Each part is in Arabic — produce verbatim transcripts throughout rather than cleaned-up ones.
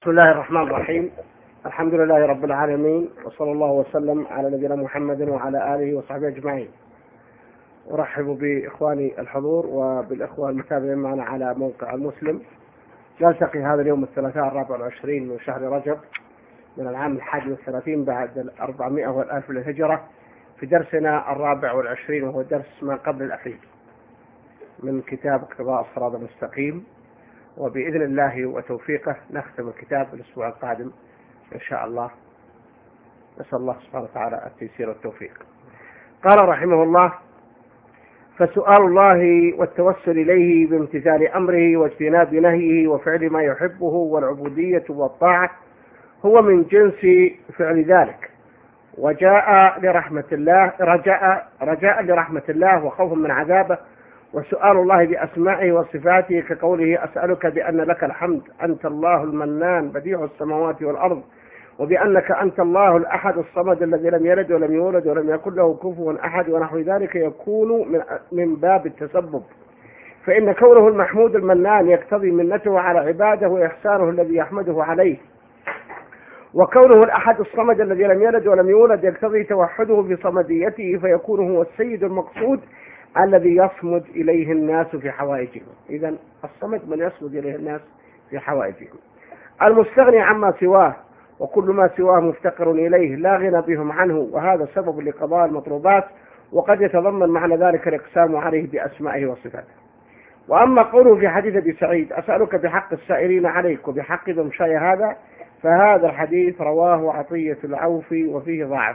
بسم الله الرحمن الرحيم. الحمد لله رب العالمين، وصلى الله وسلم على نبينا محمد وعلى آله وصحبه أجمعين. أرحب بإخواني الحضور وبالإخوة المتابعين معنا على موقع المسلم. نلتقي هذا اليوم الثلاثاء الرابع والعشرين من شهر رجب من العام الحادي والثلاثين بعد الأربعمائة والألف للهجرة في درسنا الرابع والعشرين، وهو درس ما قبل الأخير من كتاب اقتضاء الصراط المستقيم، وبإذن الله وتوفيقه نختم الكتاب الأسبوع القادم إن شاء الله. نسأل الله سبحانه وتعالى التيسير والتوفيق. قال رحمه الله: فسؤال الله والتوسل إليه بامتثال أمره واجتناب نهيه وفعل ما يحبه والعبودية والطاعة هو من جنس فعل ذلك، وجاء لرحمة الله رجاء رجاء لرحمة الله وخوفا من عذابه، وسؤال الله بأسمائه وصفاته كقوله: أسألك بأن لك الحمد أنت الله المنان بديع السماوات والأرض، وبأنك أنت الله الأحد الصمد الذي لم يلد ولم يولد ولم يكن له كفوا أحد، ونحو ذلك يكون من من باب التسبب، فإن كونه المحمود المنان يقتضي منته على عباده وإحسانه الذي يحمده عليه، وكونه الأحد الصمد الذي لم يلد ولم يولد يقتضي توحده بصمديته، فيكون هو السيد المقصود الذي يصمد إليه الناس في حوائجهم. إذن الصمد من يصمد إليه الناس في حوائجهم، المستغني عما سواه، وكل ما سواه مفتقر إليه لا غنى بهم عنه، وهذا سبب لقضاء المطلوبات، وقد يتضمن معنى ذلك الإقسام عليه بأسمائه وصفاته. وأما قوله في حديث أبي سعيد: أسألك بحق السائلين عليك وبحق ممشاي هذا، فهذا الحديث رواه عطية العوفي وفيه ضعف.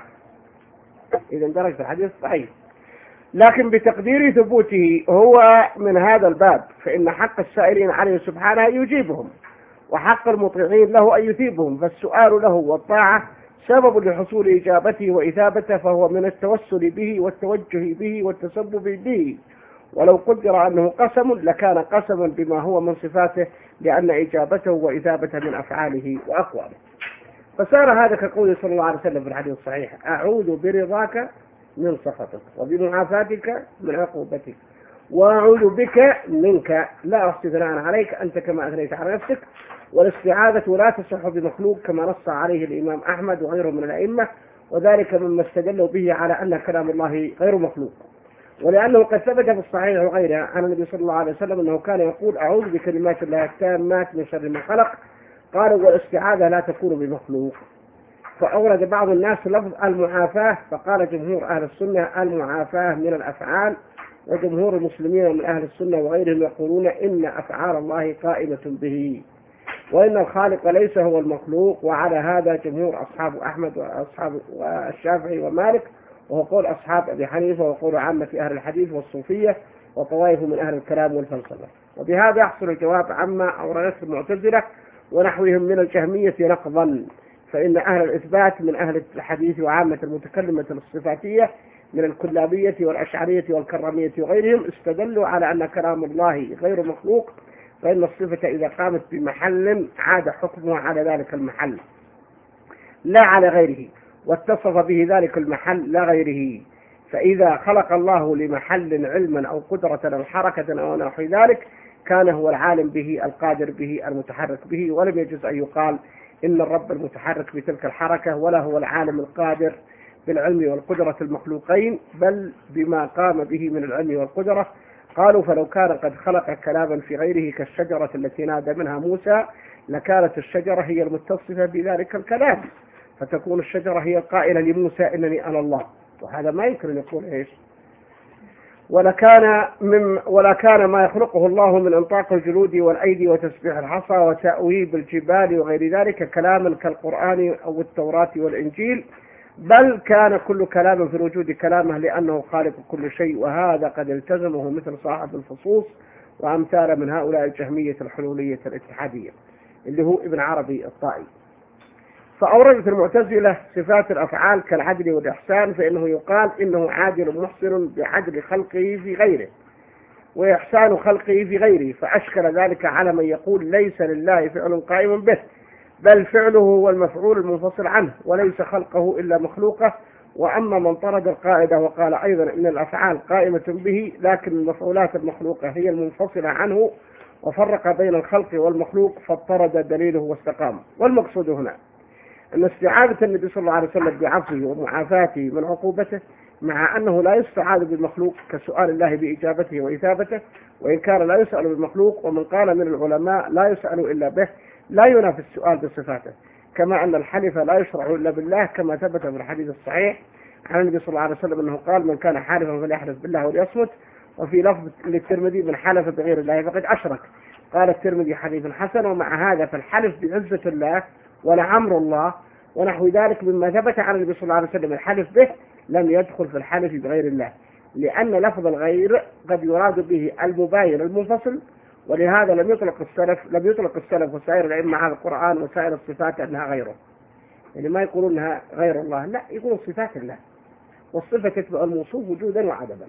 إذن درجة الحديث صحيح، لكن بتقدير ثبوته هو من هذا الباب، فإن حق السائلين عليه سبحانه يجيبهم، وحق المطيعين له أن يثيبهم، فالسؤال له والطاعة سبب لحصول إجابته وإثابته، فهو من التوسل به والتوجه به والتسبب به. ولو قدر أنه قسم لكان قسما بما هو من صفاته، لأن إجابته وإثابته من أفعاله وأقواله. فصار هذا كقوله صلى الله عليه وسلم في الحديث الصحيح: أعوذ برضاك من سخطك وبمعافاتك من عقوبتك، وأعوذ بك منك لا أحصي ثناء عليك أنت كما أثنيت على نفسك. والاستعاذة لا تصح بمخلوق كما نص عليه الإمام أحمد وغيره من الأئمة، وذلك مما استدلوا به على أن كلام الله غير مخلوق، ولأنه قد ثبت في الصحيح وغيره عن النبي صلى الله عليه وسلم أنه كان يقول: أعوذ بكلمات الله التامات من شر ما خلق. قالوا: والاستعاذة لا تكون بمخلوق. فأورد بعض الناس لفظ المعافاة، فقال جمهور أهل السنة: المعافاة من الأفعال، وجمهور المسلمين من أهل السنة وغيرهم يقولون إن أفعال الله قائمة به، وإن الخالق ليس هو المخلوق. وعلى هذا جمهور أصحاب أحمد وأصحاب الشافعي ومالك، وهو قول أصحاب أبي حنيفة، وقول عامة أهل الحديث والصوفية وطوائف من أهل الكلام والفلسفة. وبهذا يحصل الجواب عما أوردته المعتزلة ونحوهم من الجهمية نقضا، فإن أهل الإثبات من أهل الحديث وعامة المتكلمة الصفاتية من الكلابية والأشعرية والكرامية وغيرهم استدلوا على أن كلام الله غير مخلوق، فإن الصفة إذا قامت بمحل عاد حكمها على ذلك المحل لا على غيره، واتصف به ذلك المحل لا غيره. فإذا خلق الله لمحل علما أو قدرة أو حركة أو نحو ذلك كان هو العالم به القادر به المتحرك به، ولم يجوز أن يقال إن الرب المتحرك بتلك الحركة، ولا هو العالم القادر بالعلم والقدرة المخلوقين، بل بما قام به من العلم والقدرة. قالوا: فلو كان قد خلق كلاما في غيره كالشجرة التي نادى منها موسى لكانت الشجرة هي المتصفة بذلك الكلام، فتكون الشجرة هي القائلة لموسى إنني أنا الله، وهذا ما يمكن أن يقول إيش. ولكان من ولكان ما يخلقه الله من انطاق الجلود والأيدي وتسبيح الحصى وتأويب الجبال وغير ذلك كلاما كالقرآن أو التوراة والإنجيل، بل كان كل كلام في الوجود كلامه لأنه خالق كل شيء، وهذا قد التزمه مثل صاحب الفصوص وأمثال من هؤلاء الجهمية الحلولية الاتحادية اللي هو ابن عربي الطائي. فأوردت المعتزلة صفات الأفعال كالعدل والإحسان، فإنه يقال إنه عادل محسن بعدل خلقه في غيره وإحسان خلقه في غيره، فأشكل ذلك على من يقول ليس لله فعل قائم به، بل فعله هو المفعول المنفصل عنه، وليس خلقه إلا مخلوقه. وأما من طرد القاعدة وقال أيضا إن الأفعال قائمة به لكن المفعولات المخلوقة هي المنفصلة عنه، وفرق بين الخلق والمخلوق فاضطرد دليله واستقام. والمقصود هنا أن استعاذة النبي صلى الله عليه وسلم بعفوه ومعافاته من عقوبته، مع أنه لا يستعاذ بالمخلوق كسؤال الله بإجابته وإثابته، وإن كان لا يسأل بالمخلوق، ومن قال من العلماء لا يسأل إلا به، لا ينافي السؤال بصفاته، كما أن الحلف لا يشرع إلا بالله، كما ثبت في الحديث الصحيح عن النبي صلى الله عليه وسلم أنه قال: من كان حالفا فليحلف بالله وليصمت. وفي لفظ للترمذي: من حلف بغير الله فقد أشرك. قال الترمذي: حديث حسن. ومع هذا فالحلف بعزة الله ولعمر الله ونحو ذلك مما ثبت عن النبي صلى الله عليه وسلم الحلف به لم يدخل في الحلف بغير الله، لأن لفظ الغير قد يراد به المباين المنفصل، ولهذا لم يطلق السلف لم يطلق السلف وسائر الأئمة على القرآن وسائر الصفات أنها غيره، يعني ما يقولون أنها غير الله، لا، يقولون صفات الله، والصفة تتبع الموصوف وجودا وعدما.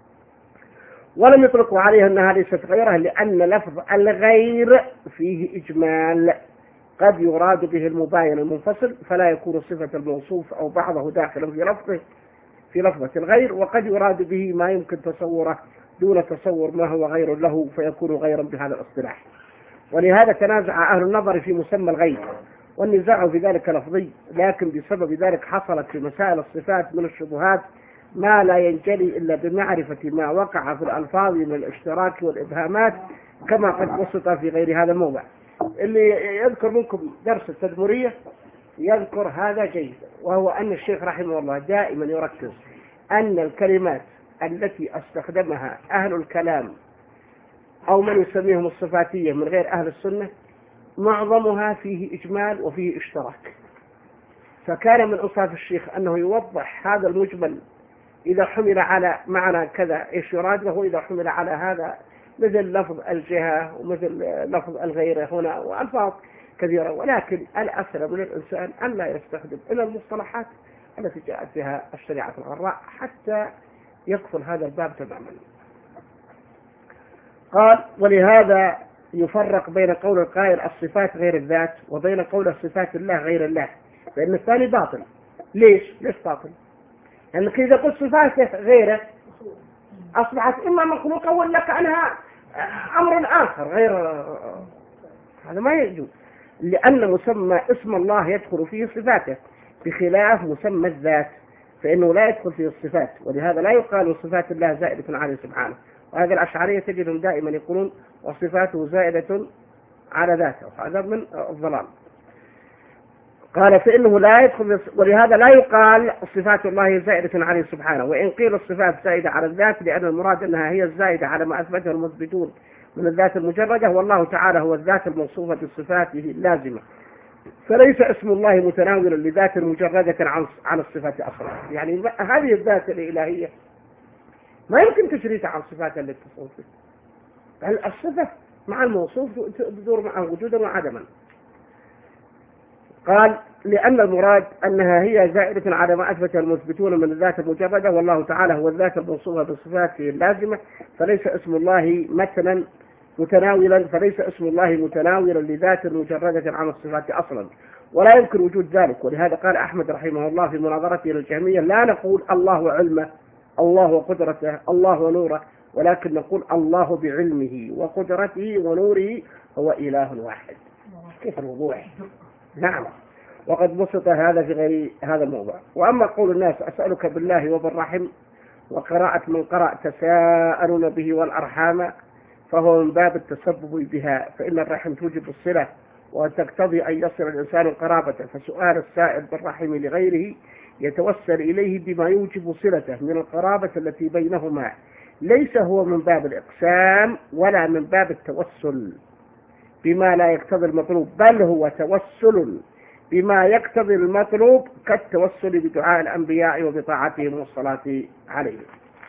ولم يطلقوا عليها أنها ليست غيره، لأن لفظ الغير فيه إجمال، قد يراد به المباين المنفصل فلا يكون صفة الموصوف أو بعضه داخلا في لفظه في لفظة الغير، وقد يراد به ما يمكن تصوره دون تصور ما هو غير له فيكون غيرا بهذا الاصطلاح. ولهذا تنازع أهل النظر في مسمى الغير، والنزاع في ذلك لفظي، لكن بسبب ذلك حصلت في مسائل الصفات من الشبهات ما لا ينجلي إلا بمعرفة ما وقع في الألفاظ من الاشتراك والإبهامات، كما قد وصف في غير هذا الموضع. اللي يذكر منكم درس التدمرية يذكر هذا جيدا، وهو أن الشيخ رحمه الله دائما يركز أن الكلمات التي استخدمها أهل الكلام أو من يسميهم الصفاتية من غير أهل السنة معظمها فيه إجمال وفيه اشتراك، فكان من أوصاف الشيخ أنه يوضح هذا المجمل إذا حمل على معنى كذا إيش يراد، وهو إذا حمل على هذا، مثل لفظ الجهة ومثل لفظ الغيرة هنا وألفاظ كثيرة. ولكن الأسلم من الإنسان أن لا يستخدم إلا المصطلحات التي جاءت بها الشريعة الغراء حتى يقفل هذا الباب تماما. قال: ولهذا يفرق بين قول القائل الصفات غير الذات وبين قول الصفات الله غير الله، لأن الثاني باطل. ليش؟ ليش باطل؟ لأنك إذا قلت صفات غيره أصبحت إما مخلوقة ولا كأنها أمر آخر غير، هذا ما يجوز، لأن مسمى اسم الله يدخل فيه صفاته بخلاف مسمى الذات فإنه لا يدخل فيه الصفات، ولهذا لا يقال صفات الله زائدة عليه سبحانه. وهذا الأشعرية تجدهم دائما يقولون وصفاته زائدة على ذاته، هذا من الضلال. قال: فإنه لا يدخل، ولهذا لا يقال صفات الله زائدة عليه سبحانه، وإن قيل الصفات زائدة على الذات لأن المراد أنها هي الزائدة على ما أثبته المثبتون من الذات المجردة، والله تعالى هو الذات الموصوفة بصفاته اللازمة، فليس اسم الله متناولا لذات مجردة عن عن الصفات أصلا. يعني هذه الذات الإلهية ما يمكن تشريطها عن صفات التي تصف بها، الصفة مع الموصوف تدور معه وجودا وعدما. قال: لأن المراد أنها هي زائدة على ما أثبت المثبتون من الذات المجردة، والله تعالى هو الذات الموصوفة بصفاته اللازمة، فليس اسم الله مثلا متناولا فليس اسم الله متناولا لذات مجردة عن الصفات أصلا، ولا يمكن وجود ذلك. ولهذا قال أحمد رحمه الله في مناظرته للجهمية: لا نقول الله وعلمه، الله وقدرته، الله ونوره، ولكن نقول الله بعلمه وقدرته ونوره هو إله واحد. كيف الوضوح؟ نعم. وقد بسط هذا في غير هذا الموضوع. وأما قول الناس أسألك بالله وبالرحم، وقراءة من قرأ تساءلون به والأرحام، فهو من باب التسبب بها، فإن الرحم توجب الصلة وتقتضي أن يصل الإنسان قرابته، فسؤال السائل بالرحم لغيره يتوسل إليه بما يوجب صلته من القرابة التي بينهما، ليس هو من باب الإقسام ولا من باب التوسل بما لا يقتضي المطلوب، بل هو توسل بما يقتضي المطلوب كالتوسل بدعاء الأنبياء وبطاعتهم والصلاة عليهم.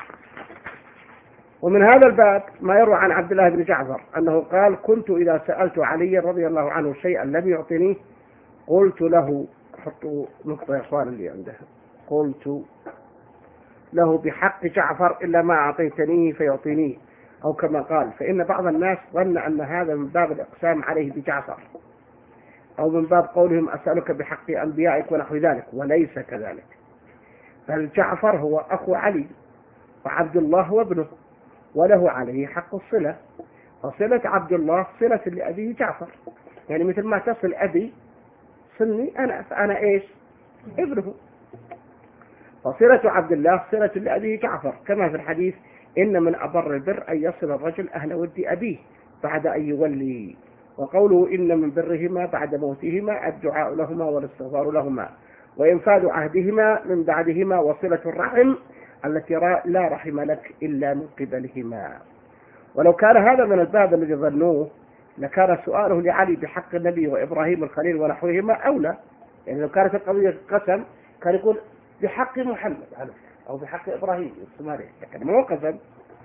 ومن هذا الباب ما يروى عن عبد الله بن جعفر أنه قال: كنت إذا سألت علي رضي الله عنه شيئا لم يعطنيه قلت له، حطوا نقطة يا إخوان اللي عنده، قلت له بحق جعفر إلا ما أعطيتنيه فيعطينيه، أو كما قال، فإن بعض الناس ظن أن هذا من باب الإقسام عليه بجعفر، أو من باب قولهم أسألك بحق أنبيائك ونحو ذلك، وليس كذلك، بل جعفر هو أخو علي وعبد الله هو ابنه، وله عليه حق الصلة، فصلة عبد الله صلة لأبيه جعفر، يعني مثل ما تصل أبي صلني أنا، فأنا إيش؟ ابنه. فصلة عبد الله صلة لأبيه جعفر، كما في الحديث إن من أبر البر أن يصل الرجل أهل ود أبيه بعد أن يولي، وقوله إن من برهما بعد موتهما الدعاء لهما والاستغفار لهما وإنفاذ عهدهما من بعدهما وصلة الرحم التي لا رحم لك إلا من قبلهما. ولو كان هذا من الباب الذي ظنوه لكان سؤاله لعلي بحق النبي وإبراهيم الخليل ونحوهما أولى، يعني لو كانت القضية قسم كان يقول بحق محمد أو بحق إبراهيم، لكن مو قسم.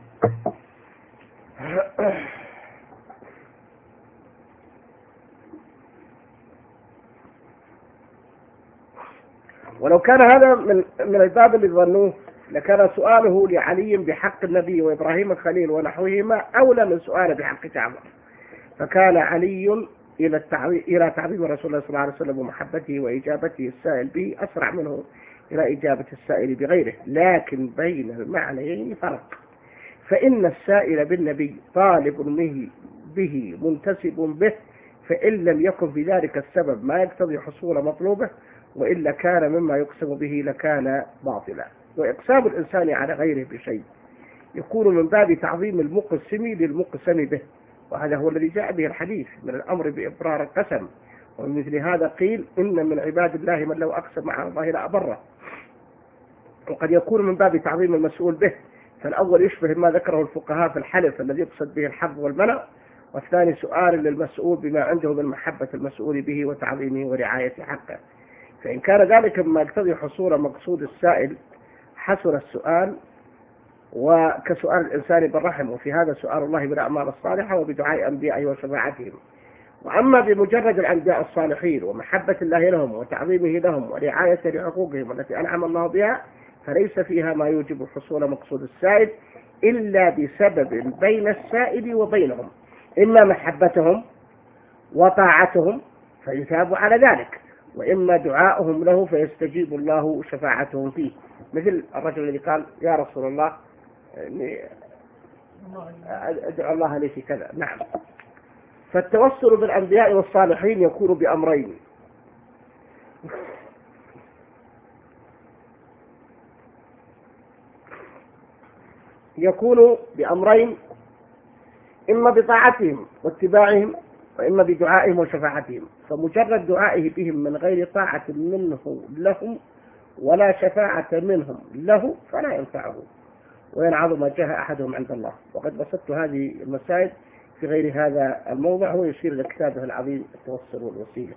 ولو كان هذا من من الباب اللي ظنوه لكان سؤاله لعلي بحق النبي وإبراهيم الخليل ونحوهما أولى من سؤاله بحق جعفر، فكان علي إلى التعظيم إلى تعظيم رسول الله صلى الله عليه وسلم ومحبته وإجابته السائل به أسرع منه إلى إجابة السائل بغيره، لكن بين المعنيين فرق، فإن السائل بالنبي طالب به به منتسب به، فإن لم يكن في ذلك السبب ما يقتضي حصول مطلوبه وإلا كان مما يقسم به لكان باطلا. وإقسام الإنسان على غيره بشيء يكون من باب تعظيم المقسم للمقسم به، وهذا هو الذي جاء به الحديث من الأمر بإبرار القسم. ومن مثل هذا قيل إن من عباد الله من لو أقسم على الله لأبره. وقد يكون من باب تعظيم المسؤول به، فالأول يشبه ما ذكره الفقهاء في الحلف الذي يقصد به الحظ والمنع، والثاني سؤال للمسؤول بما عنده من محبة المسؤول به وتعظيمه ورعاية حقه. فإن كان ذلك مما يقتضي حصول مقصود السائل حصل السؤال، وكسؤال الإنسان بالرحم، وفي هذا سؤال الله بالأعمال الصالحة وبدعاء أنبيائه وشفاعتهم. وأما بمجرد الأنبياء الصالحين ومحبة الله لهم وتعظيمه لهم ورعاية لحقوقهم التي أنعم الله بها فليس فيها ما يوجب حصول مقصود السائل إلا بسبب بين السائل وبينهم، إما محبتهم وطاعتهم فيثاب على ذلك، وإما دعاؤهم له فيستجيب الله شفاعتهم فيه، مثل الرجل الذي قال يا رسول الله ادعو الله لي في كذا. نعم. فالتوسل بالأنبياء والصالحين يكون بأمرين: يكون بأمرين إما بطاعتهم واتباعهم وإما بدعائهم وشفاعتهم. فمجرد دعائه بهم من غير طاعة منه لهم ولا شفاعة منهم له فلا ينفعه وينعظ ما جاء أحدهم عند الله. وقد بسطت هذه المسائل في غير هذا الموضع، ويشير إلى كتابه العظيم التوسل والوسيلة.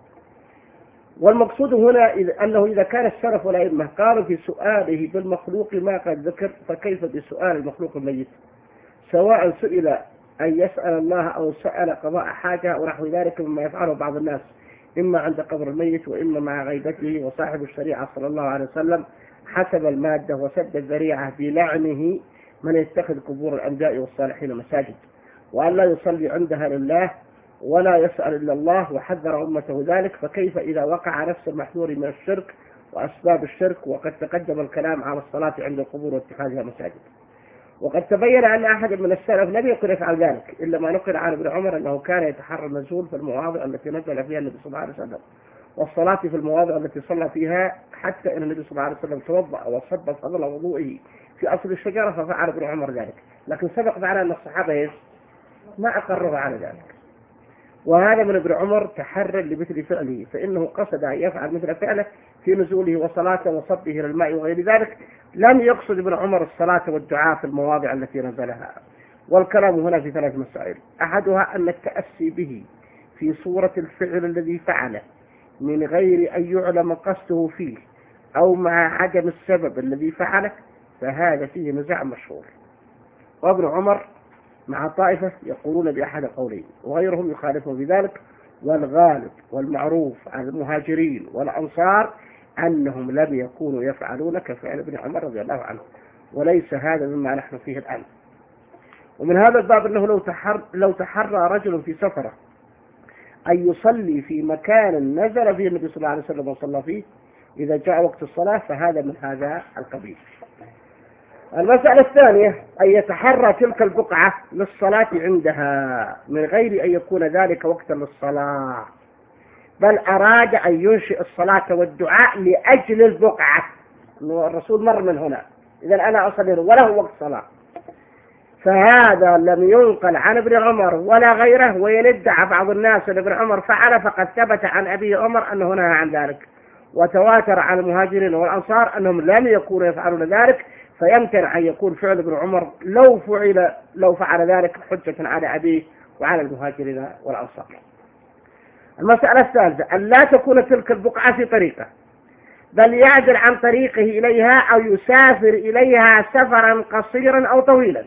والمقصود هنا أنه إذا كان السلف والأئمة قالوا في سؤاله بالمخلوق ما قد ذكر، فكيف بسؤال المخلوق الميت، سواء سئل أن يسأل الله أو سأل قضاء حاجة أو نحو ذلك مما يفعله بعض الناس إما عند قبر الميت وإما مع غيبته. وصاحب الشريعة صلى الله عليه وسلم حسب المادة وسد الذريعة بلعنه من يتخذ قبور الأنبياء والصالحين مساجد، وأن لا يصلي عندها لله ولا يسأل إلا الله، وحذر أمته ذلك. فكيف إذا وقع نفس المحذور من الشرك وأسباب الشرك، وقد تقدم الكلام على الصلاة عند القبور واتخاذها مساجد. وقد تبين أن أحد من السلف لم يكن يفعل ذلك، إلا ما نقل عن ابن عمر أنه كان يتحرى النزول في المواضع التي نزل فيها النبي صلى الله عليه وسلم، والصلاة في المواضع التي صلى فيها، حتى أن النبي صلى الله عليه وسلم توضأ وصب فضل وضوئه في أصل الشجرة ففعل ابن عمر ذلك، لكن سبق معنا أن الصحابة ما أقروا على ذلك. وهذا من ابن عمر تحرى لمثل فعله، فإنه قصد أن يفعل مثل فعله في نزوله وصلاته وصبه إلى الماء وغير ذلك، لم يقصد ابن عمر الصلاة والدعاء في المواضع التي نزلها. والكلام هنا في ثلاث مسائل: أحدها أن التأسي به في صورة الفعل الذي فعله من غير أن يعلم قصده فيه أو مع عدم السبب الذي فعله، فهذا فيه نزاع مشهور. وابن عمر مع طائفة يقولون بأحد القولين، وغيرهم يخالفون بذلك. والغالب والمعروف عن المهاجرين والأنصار أنهم لم يكونوا يفعلون كفعل ابن عمر رضي الله عنه، وليس هذا مما نحن فيه الآن. ومن هذا الباب أنه لو تحر لو تحرى رجل في سفره أن يصلي في مكان نزل فيه النبي صلى الله عليه وسلم وصلى فيه إذا جاء وقت الصلاة، فهذا من هذا القبيل. المسألة الثانية أن يتحرى تلك البقعة للصلاة عندها من غير أن يكون ذلك وقتا للصلاة، بل أراد أن ينشئ الصلاة والدعاء لأجل البقعة. الرسول مر من هنا، إذا أنا أصلي وله وقت صلاة، فهذا لم ينقل عن ابن عمر ولا غيره، وإن ادعى بعض الناس أن ابن عمر فعل فقد ثبت عن أبي عمر أنه نهى عن ذلك، وتواتر عن المهاجرين والأنصار أنهم لم يكونوا يفعلون ذلك، فيمكن أن يكون فعل ابن عمر لو فعل لو فعل ذلك حجة على أبيه وعلى المهاجرين والأنصار. المسألة الثالثة أن لا تكون تلك البقعة في طريقه، بل يعدل عن طريقه إليها أو يسافر إليها سفرا قصيرا أو طويلا،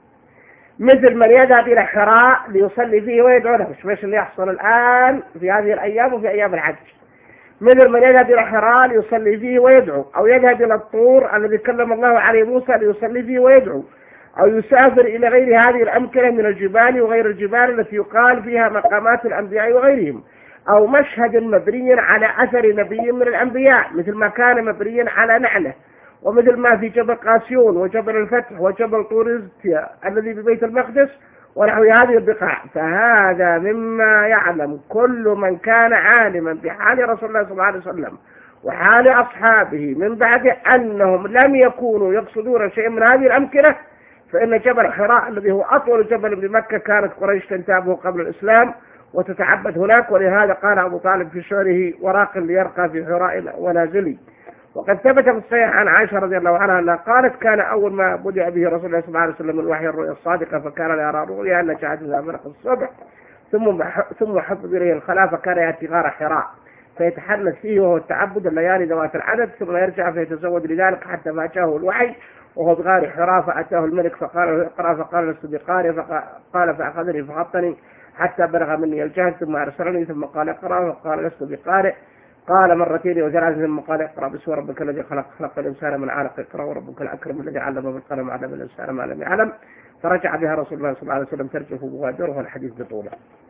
مثل من يذهب إلى حراء ليصلي فيه ويدعو له، مش اللي يحصل الآن في هذه الأيام وفي أيام الحج، مثل من يذهب إلى حراء ليصلي فيه ويدعو، أو يذهب إلى الطور الذي كلم الله عليه موسى ليصلي فيه ويدعو، أو يسافر إلى غير هذه الأمكنة من الجبال وغير الجبال التي يقال فيها مقامات الأنبياء وغيرهم، أو مشهد مبني على أثر نبي من الأنبياء مثل ما كان مبنيا على نعله، ومثل ما في جبل قاسيون وجبل الفتح وجبل طور الذي ببيت المقدس ونحو هذه البقاع. فهذا مما يعلم كل من كان عالما بحال رسول الله صلى الله عليه وسلم وحال أصحابه من بعد أنهم لم يكونوا يقصدون شيء من هذه الأمكنة، فإن جبل حراء الذي هو أطول جبل بمكة كانت قريش تنتابه قبل الإسلام وتتعبد هناك، ولهذا قال أبو طالب في شعره وراق ليرقى في حراء ونازلي. وقد ثبت في الصحيح عن عائشة رضي الله عنها أنها قالت كان أول ما بدأ به رسول الله صلى الله عليه وسلم الوحي الرؤيا الصادقة، فكان لا يرى رؤيا أن جاءت إذا فرق الصبح ثم ثم حفظ إليه الخلاء، فكان يأتي غار حراء فيتحنث فيه وهو التعبد الليالي ذوات العدد، ثم يرجع فيتزود لذلك حتى ما جاءه الوحي وهو بغار حراء، فأتاه الملك فقال اقرأ، فقال لست بقارئ، فقال فأخذني فغطني حتى بلغ مني الجهل، ثم أرسلني ثم قال اقرأ، فقال لست بقارئ، قال مرتين وثلاث ثم قال اقرأ باسم ربك الذي خلق خلق الإنسان من علق، اقرأ وربك الأكرم الذي علم بالقلم علم الإنسان ما لم يعلم. فرجع بها رسول الله صلى الله عليه وسلم ترجف بوادره الحديث بطوله.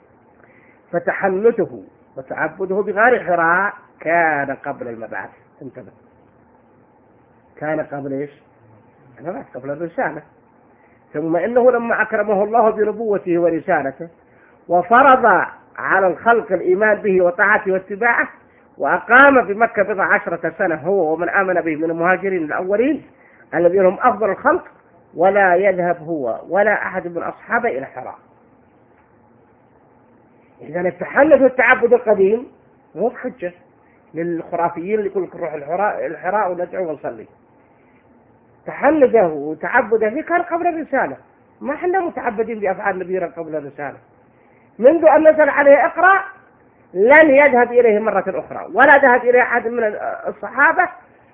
فتحنثه وتعبده بغار حراء كان قبل المبعث. انتبه، كان قبل ايش؟ المبعث، قبل الرسالة. ثم إنه لما أكرمه الله بنبوته ورسالته وفرض على الخلق الإيمان به وطاعته واتباعه، وأقام بمكة بضع عشرة سنة هو ومن آمن به من المهاجرين الأولين الذين هم أفضل الخلق، ولا يذهب هو ولا أحد من أصحابه إلى حراء. إذا التحنث والتعبد القديم هو حجة للخرافيين اللي يقول لك نروح الحراء الحراء وندعو ونصلي. تحنثه وتعبده فيه كان قبل الرسالة، ما احنا متعبدين بأفعال نبينا قبل الرسالة. منذ أن نزل عليه اقرأ لن يذهب إليه مرة أخرى ولا ذهب إليه أحد من الصحابة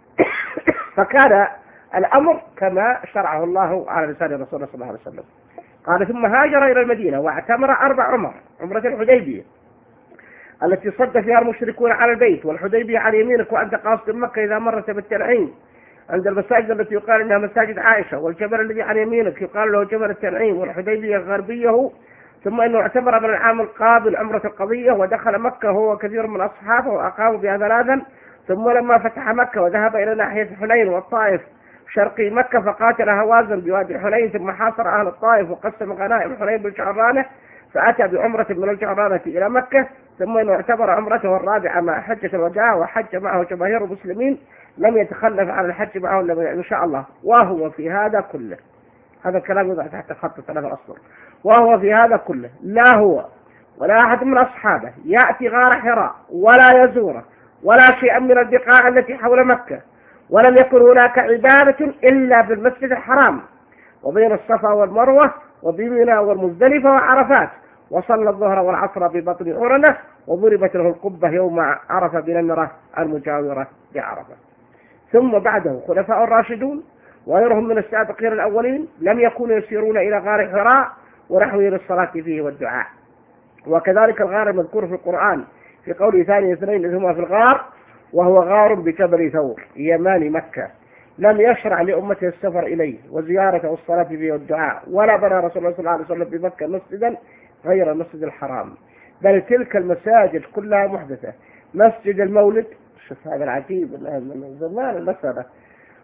فكان الأمر كما شرعه الله على لسان رسول الله صلى الله عليه وسلم. قال ثم هاجر إلى المدينة واعتمر أربع عمر: عمرة الحديبية التي صد فيها المشركون على البيت، والحديبية على يمينك وأنت قاصد مكة إذا مرت بالتنعيم عند المساجد التي يقال إنها مساجد عائشة، والجبل الذي على يمينك يقال له جبل التنعيم، والحديبية غربيه. ثم إنه اعتمر من العام القابل عمرة القضية ودخل مكة هو وكثير من أصحابه وأقاموا بها ثلاثا. ثم لما فتح مكة وذهب إلى ناحية حنين والطائف شرقي مكة فقاتل هوازن بوادي حنين، ثم حاصر أهل الطائف وقسم غنائم حنين بالجعرانة، فأتى بعمرة من الجعرانة إلى مكة. ثم إنه اعتبر عمرته الرابعة مع حجة الوداع، وحج معه جماهير المسلمين، لم يتخلف عن الحج معه إن شاء الله. وهو في هذا كله، هذا الكلام يوضع تحت خط ثلاثة أسطر، وهو في هذا كله لا هو ولا أحد من أصحابه يأتي غار حراء ولا يزوره ولا شيئا من البقاع التي حول مكة، ولم يكن هناك عبادة إلا بالمسجد الحرام وبين الصفا والمروة وبمنى والمزدلفة وعرفات، وصلى الظهر والعصر ببطن عرنة، وضربت له القبة يوم عرفة بنمرة المجاورة بعرفة. ثم بعده خلفاء الراشدون وغيرهم من السابقين الأولين لم يكونوا يسيرون إلى غار حراء ونحوه للصلاة فيه والدعاء. وكذلك الغار المذكور في القرآن في قول ثاني اثنين إذ هما في الغار، وهو غار بجبل ثور يمان مكة، لم يشرع لأمته السفر إليه وزيارة والصلاة فيه والدعاء، ولا بنى رسول الله صلى الله عليه وسلم بمكة مسجدا غير المسجد الحرام، بل تلك المساجد كلها محدثة. مسجد المولد، شوف هذا العجيب من زمان المسألة،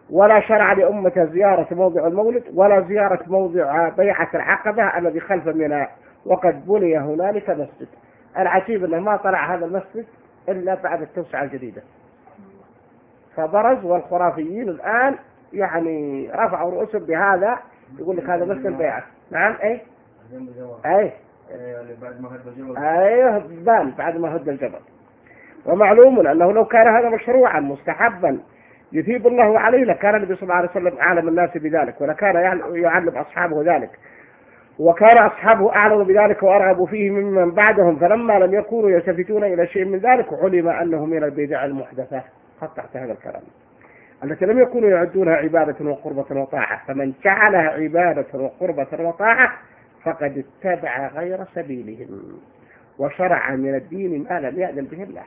ولا شرع لأمة زيارة موضع المولد ولا زيارة موضع بيعة العقبة الذي خلف منى، وقد بني هنالك مسجد. العجيب أنه ما طلع هذا المسجد إلا بعد التوسعة الجديدة، فبرز والخرافيين الآن يعني رفعوا رؤوسهم بهذا، يقول لك هذا مسجد بيعة. نعم ايه ايه ايه بان بعد ما هد الجبل. ومعلوم أنه لو كان هذا مشروعا مستحبا يثيب الله عليه لكان النبي صلى الله عليه وسلم أعلم الناس بذلك، ولكان يعلم أصحابه ذلك، وكان أصحابه أعلم بذلك وأرغبوا فيه ممن بعدهم، فلما لم يكونوا يلتفتون إلى شيء من ذلك علم أنه من البدع المحدثة. قطعت هذا الكلام التي لم يكونوا يعدونها عبادة وقربة وطاعة، فمن جعلها عبادة وقربة وطاعة فقد اتبع غير سبيلهم وشرع من الدين ما لم يأذن به الله.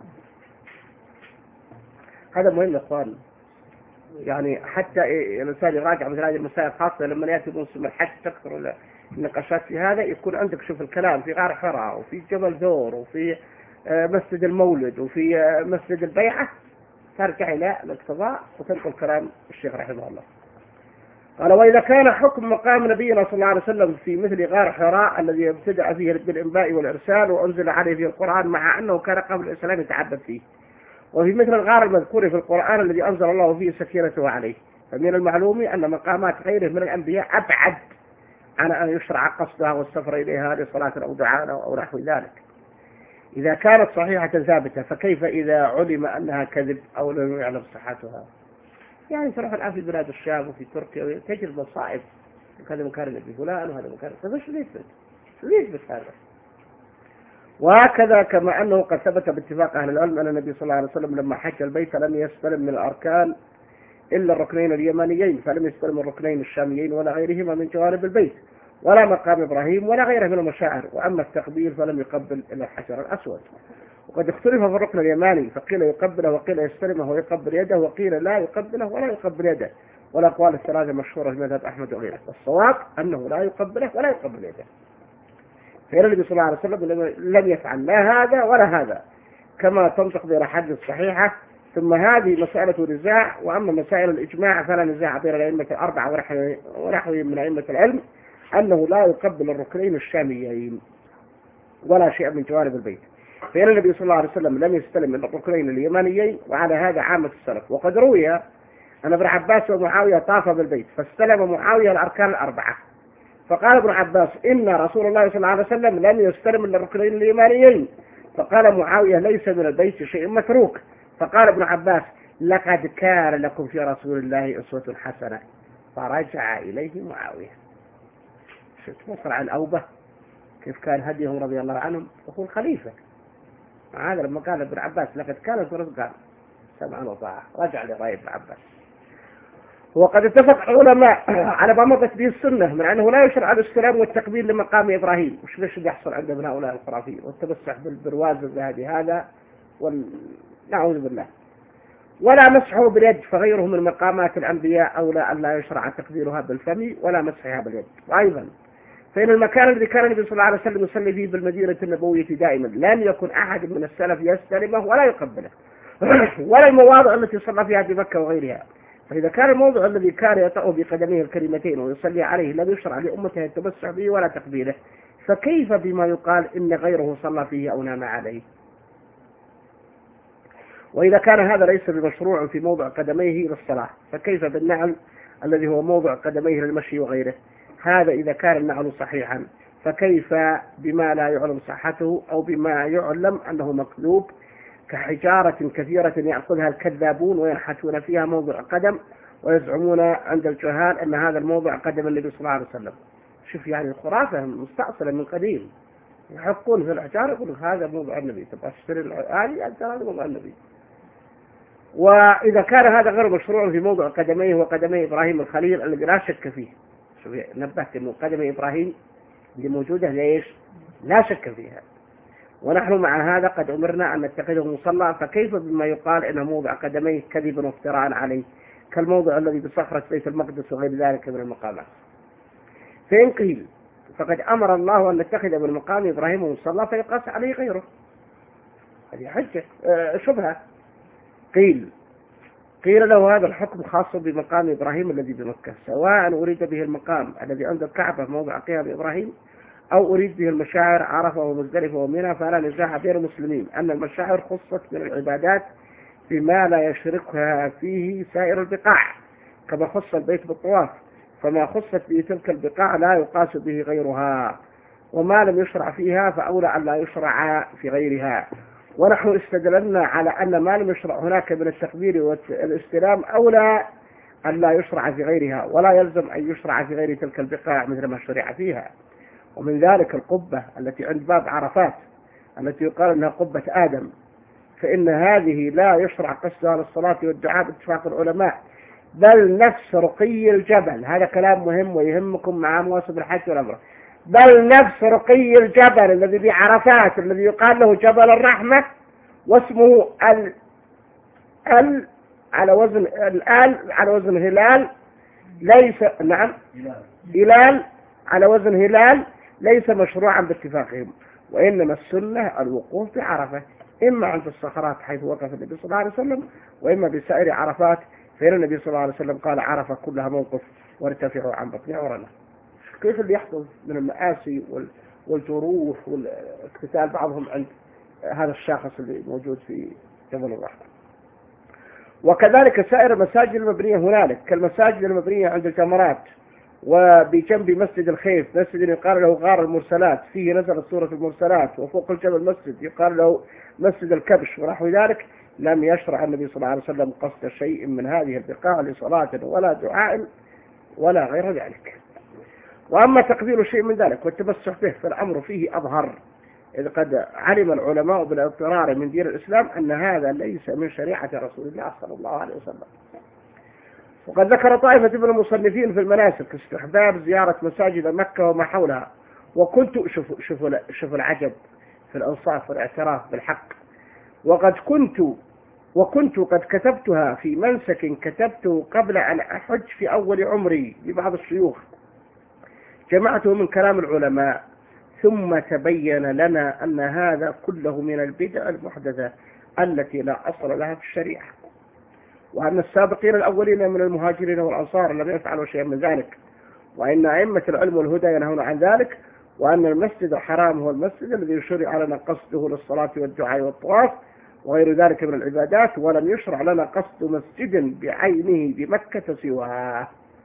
هذا مهم يا اخوان، يعني حتى الانسان يراجع مثل هذه المسائل، خاصه لما ياتي موسم الحج تكثر النقاشات في هذا، يكون عندك شوف الكلام في غار حراء وفي جبل ثور وفي مسجد المولد وفي مسجد البيعه، ترجع الى الاقتضاء وتنقل كلام الشيخ رحمه الله. قال: وإذا كان حكم مقام نبينا صلى الله عليه وسلم في مثل غار حراء الذي ابتدأ فيه بالإنباء والإرسال وأنزل عليه في القرآن، مع أنه كان قبل الإسلام يتعبد فيه، وفي مثل الغار المذكور في القرآن الذي أنزل الله فيه سكينته عليه، فمن المعلوم أن مقامات غيره من الأنبياء أبعد عن أن يشرع قصدها والسفر إليها لصلاة أو دعاء أو نحو ذلك إذا كانت صحيحة ثابتة، فكيف إذا علم أنها كذب أو لم يعلم صحتها؟ يعني تروح الآن في بلاد الشام وفي تركيا تجد مصائب، هذا مكان النبي فلان وهذا مكان، فمش يثبت يثبت هذا. وهكذا كما أنه قد ثبت باتفاق أهل العلم أن النبي صلى الله عليه وسلم لما حج البيت لم يستلم من الأركان إلا الركنين اليمانيين، فلم يستلم الركنين الشاميين ولا غيرهما من جوانب البيت، ولا مقام إبراهيم ولا غيره من المشاعر، وأما التقبيل فلم يقبل إلا الحجر الأسود. وقد اختلف في الركن اليماني، فقيل يقبله وقيل يستلمه ويقبل يده وقيل لا يقبله ولا يقبل يده، والأقوال الثلاثة مشهورة في مذهب أحمد وغيره. الصواب أنه لا يقبله ولا يقبل يده، فإن النبي صلى الله عليه وسلم لم يفعل لا هذا ولا هذا كما تنطق به الأحاديث الصحيحة. ثم هذه مسألة نزاع، وأما مسائل الإجماع فلا نزاع بين الأئمة الأربعة ونحوهم من أئمة العلم أنه لا يقبل الركنين الشاميين ولا شيء من جوانب البيت، فإن النبي صلى الله عليه وسلم لم يستلم من الركنين اليمانيين، وعلى هذا عامة السلف. وقد روي أن ابن عباس ومعاوية طاف بالبيت فاستلم معاوية الأركان الأربعة، فقال ابن عباس: إن رسول الله صلى الله عليه وسلم لم يستلم من الركنين اليمانيين. فقال معاوية: ليس من البيت شيء متروك. فقال ابن عباس: لقد كان لكم في رسول الله أسوة حسنة. فرجع إليه معاوية. شفت مصر عن أوبة كيف كان هديهم رضي الله عنهم، وهو الخليفة. هذا لما قال ابن عباس لقد كان في رسول، قال سمعا وطاعة، رجع لرأي ابن عباس. وقد اتفق العلماء على ما مضت به السنة من أنه لا يشرع الاستلام والتقبيل لمقام إبراهيم، وش ليش يحصل عند من هؤلاء الخرافيين والتمسح بالبرواز الذهبي هذا ونعوذ بالله، ولا مسحه باليد، فغيره من مقامات الأنبياء أولى أن لا يشرع تقبيلها بالفم ولا مسحها باليد. وأيضا فإن المكان الذي كان النبي صلى الله عليه وسلم يصلي فيه بالمدينة النبوية دائما لم يكن أحد من السلف يستلمه ولا يقبله ولا المواضع التي صلى فيها بمكة وغيرها. فإذا كان الموضع الذي كان يطأ بقدميه الكريمتين ويصلي عليه لم يشرع لأمته التمسح به ولا تقبيله، فكيف بما يقال إن غيره صلى فيه أو نام عليه؟ وإذا كان هذا ليس بمشروع في موضع قدميه للصلاة، فكيف بالنعل الذي هو موضع قدميه للمشي وغيره؟ هذا إذا كان النعل صحيحا، فكيف بما لا يعلم صحته أو بما يعلم أنه مكذوب كحجارة كثيرة يأخذها الكذابون وينحتون فيها موضع قدم، ويزعمون عند الجهال أن هذا الموضع قدم النبي صلى الله عليه وسلم. شوف يعني الخرافة مستأصلة من قديم، يحقون في الحجارة يقولون هذا موضع النبي، تبقى اشتري الآلي أنت هذا موضع النبي. وإذا كان هذا غير مشروع في موضع قدميه وقدمي إبراهيم الخليل الذي لا شك فيه، شوف نبهت أنه قدمي إبراهيم اللي موجودة ليش؟ لا شك فيها، ونحن مع هذا قد أمرنا أن نتخذه مصلى، فكيف بما يقال إنه موضع قدميه كذبا وافتراء عليه كالموضع الذي بصخرة بيت المقدس وغير ذلك من المقامات؟ فإن قيل فقد أمر الله أن نتخذ من مقام إبراهيم مصلى فيقاس عليه غيره، هذه حجة آه شبهة. قيل قيل له هذا الحكم خاص بمقام إبراهيم الذي بمكة، سواء أريد به المقام الذي عند الكعبة موضع قيام إبراهيم أو أريد به المشاعر عرفة ومزدلفة ومنى، فلا نزاع بين المسلمين أن المشاعر خصت من العبادات بما لا يشركها فيه سائر البقاع، كما خص البيت بالطواف، فما خصت به تلك البقاع لا يقاس به غيرها، وما لم يشرع فيها فأولى أن لا يشرع في غيرها. ونحن استدللنا على أن ما لم يشرع هناك من التكبير والاستلام أولى أن لا يشرع في غيرها، ولا يلزم أن يشرع في غير تلك البقاع مثل ما شرع فيها. ومن ذلك القبة التي عند باب عرفات التي يقال أنها قبة آدم، فإن هذه لا يشرع قصدها للصلاة والدعاء باتفاق العلماء، بل نفس رقي الجبل، هذا كلام مهم ويهمكم مع مواسم الحج والعمرة، بل نفس رقي الجبل الذي بعرفات الذي يقال له جبل الرحمة، واسمه ال ال على وزن الآل على وزن هلال، ليس نعم هلال على وزن هلال، ليس مشروعا باتفاقهم، وإنما السنة الوقوف بعرفة، إما عند الصخرات حيث وقف النبي صلى الله عليه وسلم، وإما بسائر عرفات، فإن النبي صلى الله عليه وسلم قال عرفة كلها موقف وارتفعوا عن بطن عرنا. كيف اللي يحدث من المآسي والجروح والاقتتال بعضهم عند هذا الشاخص اللي موجود في جبل الرحمة. وكذلك سائر المساجد المبنية هنالك كالمساجد المبنية عند الجمرات، وبجنب مسجد الخيف مسجد يقال له غار المرسلات فيه نزلت سورة المرسلات، وفوق الجبل مسجد يقال له مسجد الكبش ونحو ذلك، لم يشرع النبي صلى الله عليه وسلم قصد شيء من هذه البقاع لصلاة ولا دعاء ولا غير ذلك. وأما تقدير شيء من ذلك والتمسح به فالأمر فيه أظهر، إذ قد علم العلماء بالاضطرار من دين الإسلام أن هذا ليس من شريعة رسول الله صلى الله عليه وسلم. وقد ذكر طائفة من المصنفين في المناسك استحباب زيارة مساجد مكة وما حولها، وكنت شوفوا شوفوا شوفوا العجب في الأنصاف والاعتراف بالحق، وقد كنت وكنت قد كتبتها في منسك كتبته قبل أن أحج في أول عمري لبعض الشيوخ، جمعته من كلام العلماء، ثم تبين لنا أن هذا كله من البدع المحدثة التي لا أصل لها في الشريعة، وأن السابقين الأولين من المهاجرين والأنصار لم يفعلوا شيئا من ذلك، وأن أئمة العلم والهدى ينهون عن ذلك، وأن المسجد الحرام هو المسجد الذي شرع لنا قصده للصلاة والدعاء والطواف وغير ذلك من العبادات، ولم يشرع لنا قصد مسجد بعينه بمكة سواه،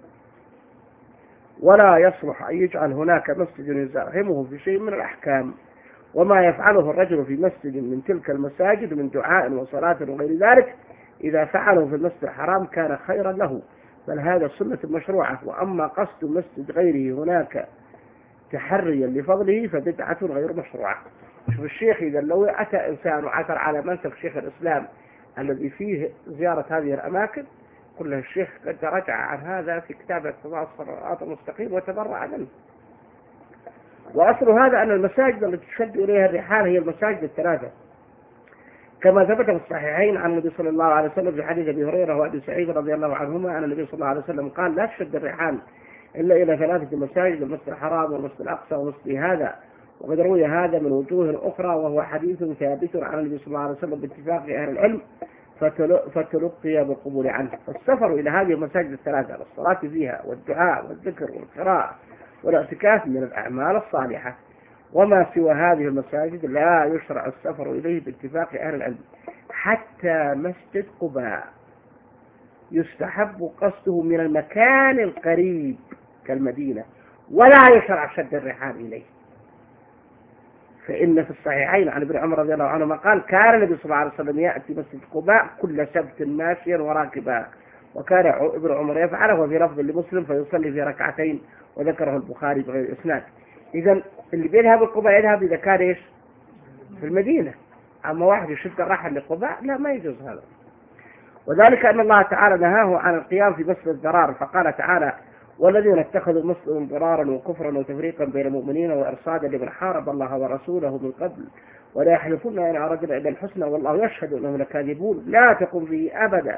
ولا يصلح أن يجعل هناك مسجد يزاحمه في شيء من الأحكام. وما يفعله الرجل في مسجد من تلك المساجد من دعاء وصلاة وغير ذلك إذا فعله في المسجد الحرام كان خيرا له، بل هذا سنة مشروعة. وأما قصد مسجد غيره هناك تحريا لفضله فبدعة غير مشروعة. شوف الشيخ إذا لو أتى إنسان وعثر على منسك شيخ الإسلام الذي فيه زيارة هذه الأماكن، قل له الشيخ قد رجع عن هذا في كتاب اقتضاء الصراط المستقيم وتبرع منه. وأصل هذا أن المساجد التي تشد إليها الرحال هي المساجد الثلاثة، كما ثبت في الصحيحين عن النبي صلى الله عليه وسلم في حديث أبي هريرة وأبي سعيد رضي الله عنهما أن النبي صلى الله عليه وسلم قال لا تشد الرحال إلا إلى ثلاثة مساجد: المسجد الحرام والمسجد الأقصى ومسجد هذا. وقد روي هذا من وجوه أخرى، وهو حديث ثابت عن النبي صلى الله عليه وسلم باتفاق أهل العلم فتلقي بالقبول عنه. فالسفر إلى هذه المساجد الثلاثة للصلاة فيها والدعاء والذكر والقراءة والاعتكاف من الأعمال الصالحة، وما سوى هذه المساجد لا يشرع السفر إليه باتفاق أهل العلم. حتى مسجد قباء يستحب قصده من المكان القريب كالمدينة، ولا يشرع شد الرحال إليه، فإن في الصحيحين عن ابن عمر رضي الله عنهما قال كان النبي صلى الله عليه وسلم يأتي مسجد قباء كل سبت ماشيا وراكبا، وكان ابن عمر يفعله، وفي لفظ لمسلم فيصلي في ركعتين، وذكره البخاري بغير إسناد. إذا اللي بيذهب القباء يذهب إذا كان إيش في المدينة، أما واحد يشد الرحل لقباء لا، ما يجوز هذا. وذلك أن الله تعالى نهاه عن القيام في مسجد الضرار، فقال تعالى: والذين اتخذوا مسجدا ضرارا وكفرا وتفريقا بين المؤمنين وإرصادا لمن حارب الله ورسوله من قبل ولا يحلفون إن أردنا إلا الحسنى والله يشهد أنهم لكاذبون لا تقم فيه أبدا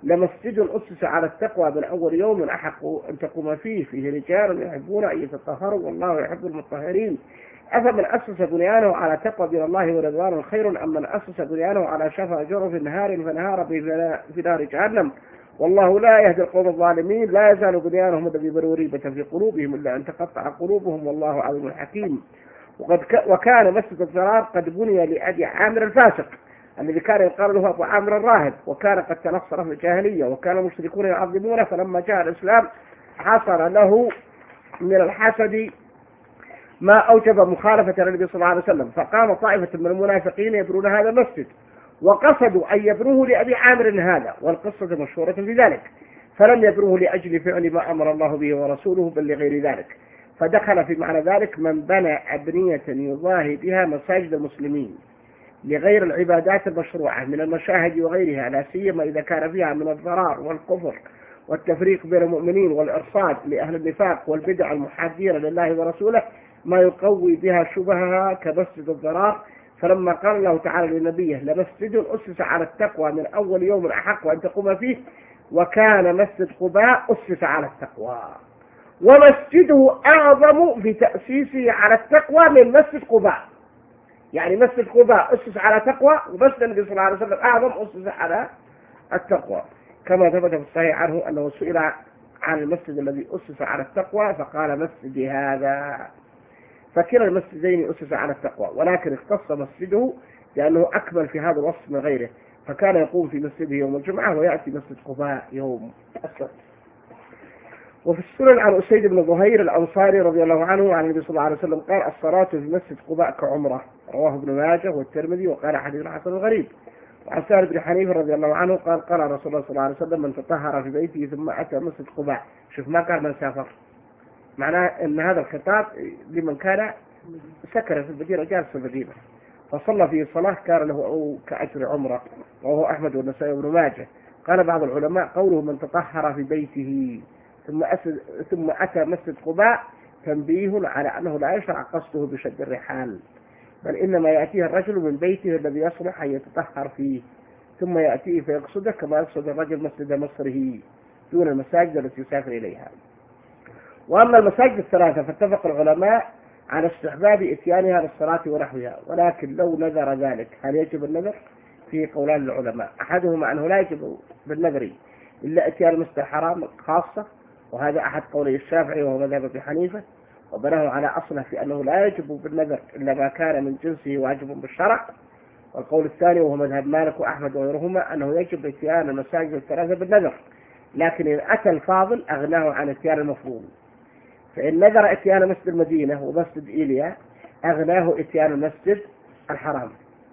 لمسجد أسس على التقوى من أول يوم أحق أن تقوم فيه فيه رجال يحبون أن يتطهروا والله يحب المطهرين أفمن أسس بنيانه على تقوى من الله ورضوان خير أم من أسس بنيانه على شفا جرف نهار فنهار في نار جهنم والله لا يهدي القوم الظالمين لا يزال بنيانهم الذي بنوا ريبة في قلوبهم إلا أن تقطع قلوبهم والله عليم حكيم. وقد ك... وكان مسجد الضرار قد بني لأبي عامر الفاسق الذي كان يقال له أبو عامر الراهب وكان قد تنصر في الجاهلية وكان المشركون يعظمونه فلما جاء الإسلام حصل له من الحسد ما أوجب مخالفة النبي صلى الله عليه وسلم فقام طائفة من المنافقين يبنون هذا المسجد وقصدوا أن يبنوه لأبي عامر هذا والقصة مشهورة في ذلك فلم يبنوه لأجل فعل ما أمر الله به ورسوله بل لغير ذلك فدخل في معنى ذلك من بنى أبنية يضاهي بها مساجد المسلمين لغير العبادات المشروعة من المشاهد وغيرها لا سيما إذا كان فيها من الضرار والكفر والتفريق بين المؤمنين والإرصاد لأهل النفاق والبدع المحادين لله ورسوله ما يقوي بها شبهها كمسجد الضرار فلما قال الله تعالى لنبيه لمسجد أسس على التقوى من أول يوم أحق أن تقوم فيه وكان مسجد قباء أسس على التقوى ومسجده أعظم في تأسيسه على التقوى من مسجد قباء يعني مسجد قباء أسس على تقوى ومسجد النبي صلى الله عليه وسلم أعظم أسس على التقوى كما ثبت في الصحيح عنه أنه سئل عن المسجد الذي أسس على التقوى فقال مسجد هذا فكلا المسجدين أسس على التقوى ولكن اختص مسجده لأنه أكمل في هذا الوصف من غيره فكان يقوم في مسجده يوم الجمعة ويأتي مسجد قباء يوم السبت. وفي السنن عن أسيد بن ظهير الأنصاري رضي الله عنه عن النبي صلى الله عليه وسلم قال الصلاة في مسجد قباء كعمرة رواه ابن ماجه والترمذي وقال حديث حسن غريب. وعن سهل بن حنيفة رضي الله عنه قال قال رسول الله صلى الله عليه وسلم من تطهر في بيته ثم أتى مسجد قباء شوف ما قال من سافر معناه أن هذا الخطاب لمن كان سكن في المدينة جالس في المدينة فصلى فيه الصلاة كان له كأجر عمرة وهو أحمد والنسائي وابن ماجه. قال بعض العلماء قوله من تطهر في بيته ثم ثم أتى مسجد قباء تنبيه على أنه لا يشرع قصده بشد الرحال بل إنما يأتيه الرجل من بيته الذي يصلح أن يتطهر فيه ثم يأتيه فيقصده كما يقصد الرجل مسجد مصره دون المساجد التي يسافر إليها. وأما المساجد الثلاثة فاتفق العلماء على استحباب إتيانها للصلاة ونحوها ولكن لو نذر ذلك هل يجب النذر؟ فيه قولان للعلماء أحدهما أنه لا يجب بالنذر إلا إتيان المسجد الحرام خاصة وهذا أحد قولي الشافعي وهو مذهب أبي حنيفة وبناه على أصله في أنه لا يجب بالنذر إلا ما كان من جنسه واجب بالشرع. والقول الثاني وهو مذهب مالك وأحمد وغيرهما أنه يجب إتيان المساجد الثلاثة بالنذر لكن إن أتى الفاضل أغناه عن إتيان المفروض فإن نذر إتيان مسجد المدينة ومسجد إيليا أغناه إتيان المسجد الحرام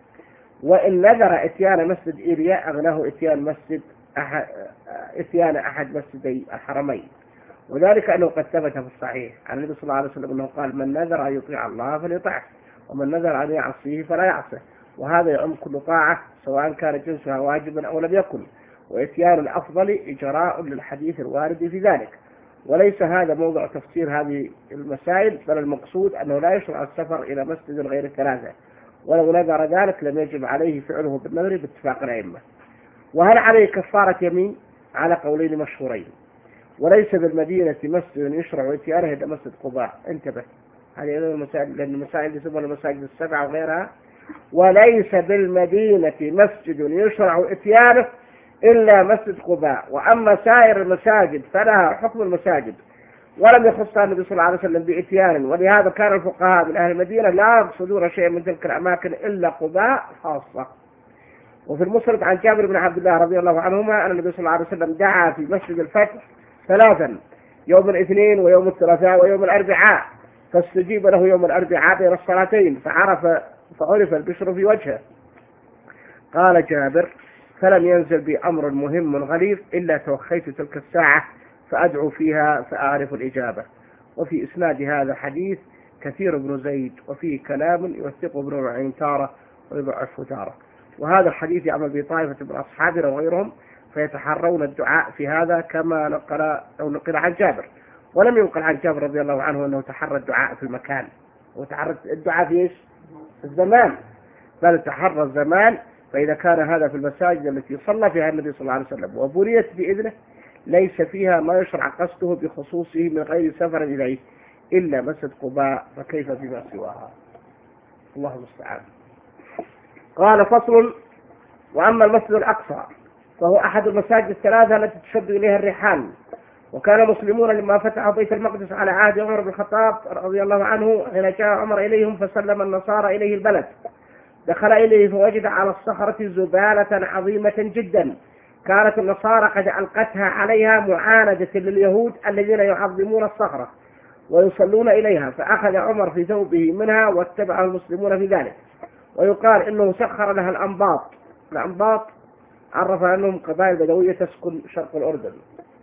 وإن نذر إتيان مسجد إيليا أغناه إتيان مسجد أحد إتيان أحد مسجدي الحرمين وذلك أنه قد ثبت في الصحيح عن النبي صلى الله عليه وسلم أنه قال من نذر أن يطيع الله فليطعه ومن نذر أن يعصيه فلا يعصه وهذا يعم كل طاعة سواء كان جنسها واجبا أو لم يكن وإتيان الأفضل إجراء للحديث الوارد في ذلك وليس هذا موضع تفسير هذه المسائل بل المقصود أنه لا يشرع السفر إلى مسجد غير الثلاثة ولو نذر ذلك لم يجب عليه فعله بالنذر باتفاق الأئمة. وهل عليه كفارة يمين؟ على قولين مشهورين. وليس بالمدينة مسجد يشرع إتيانه إلى مسجد قباء انتبه هذه المسائل لأن المسائل يسمونها المساجد السبعة وغيرها وليس بالمدينة مسجد يشرع إتيانه إلا مسجد قباء وأما سائر المساجد فلها حكم المساجد ولم يخصها النبي صلى الله عليه وسلم بإتيان ولهذا كان الفقهاء من أهل المدينة لا يقصدون شيئا من تلك الأماكن إلا قباء خاصة. وفي المسند عن جابر بن عبد الله رضي الله عنهما أن النبي صلى الله عليه وسلم دعا في مسجد الفتح ثلاثا يوم الاثنين ويوم الثلاثاء ويوم الأربعاء فاستجيب له يوم الأربعاء بين الصلاتين فعرف فعرف البشر في وجهه. قال جابر فلم ينزل بي أمر مهم غليظ إلا توخيت تلك الساعة فأدعو فيها فأعرف الإجابة. وفي إسناد هذا حديث كثير بن زيد وفيه كلام يوثقه ابن معين تارة ويضعفه تارة وهذا الحديث يعمل بطائفة من أصحابنا وغيرهم فيتحرون الدعاء في هذا كما نقل أو نقل عن جابر ولم ينقل عن جابر رضي الله عنه أنه تحرى الدعاء في المكان وتحرى الدعاء في إيش؟ في الزمان بل تحرى الزمان فإذا كان هذا في المساجد التي صلى فيها النبي صلى الله عليه وسلم وبنيت بإذنه ليس فيها ما يشرع قصده بخصوصه من غير سفر إليه إلا مسجد قباء، فكيف بما سواها؟ الله المستعان. قال فصل: وأما المسجد الأقصى فهو أحد المساجد الثلاثة التي تشد إليها الرحال، وكان المسلمون لما فتحوا بيت المقدس على عهد عمر بن الخطاب رضي الله عنه حين جاء عمر إليهم فسلم النصارى إليه البلد، دخل إليه فوجد على الصخرة زبالة عظيمة جدا كانت النصارى قد ألقتها عليها معاندة لليهود الذين يعظمون الصخرة ويصلون إليها، فأخذ عمر في ثوبه منها واتبعه المسلمون في ذلك. ويقال إنه سخر لها الأنباط. الأنباط عرف أنهم قبائل بدوية تسكن شرق الأردن.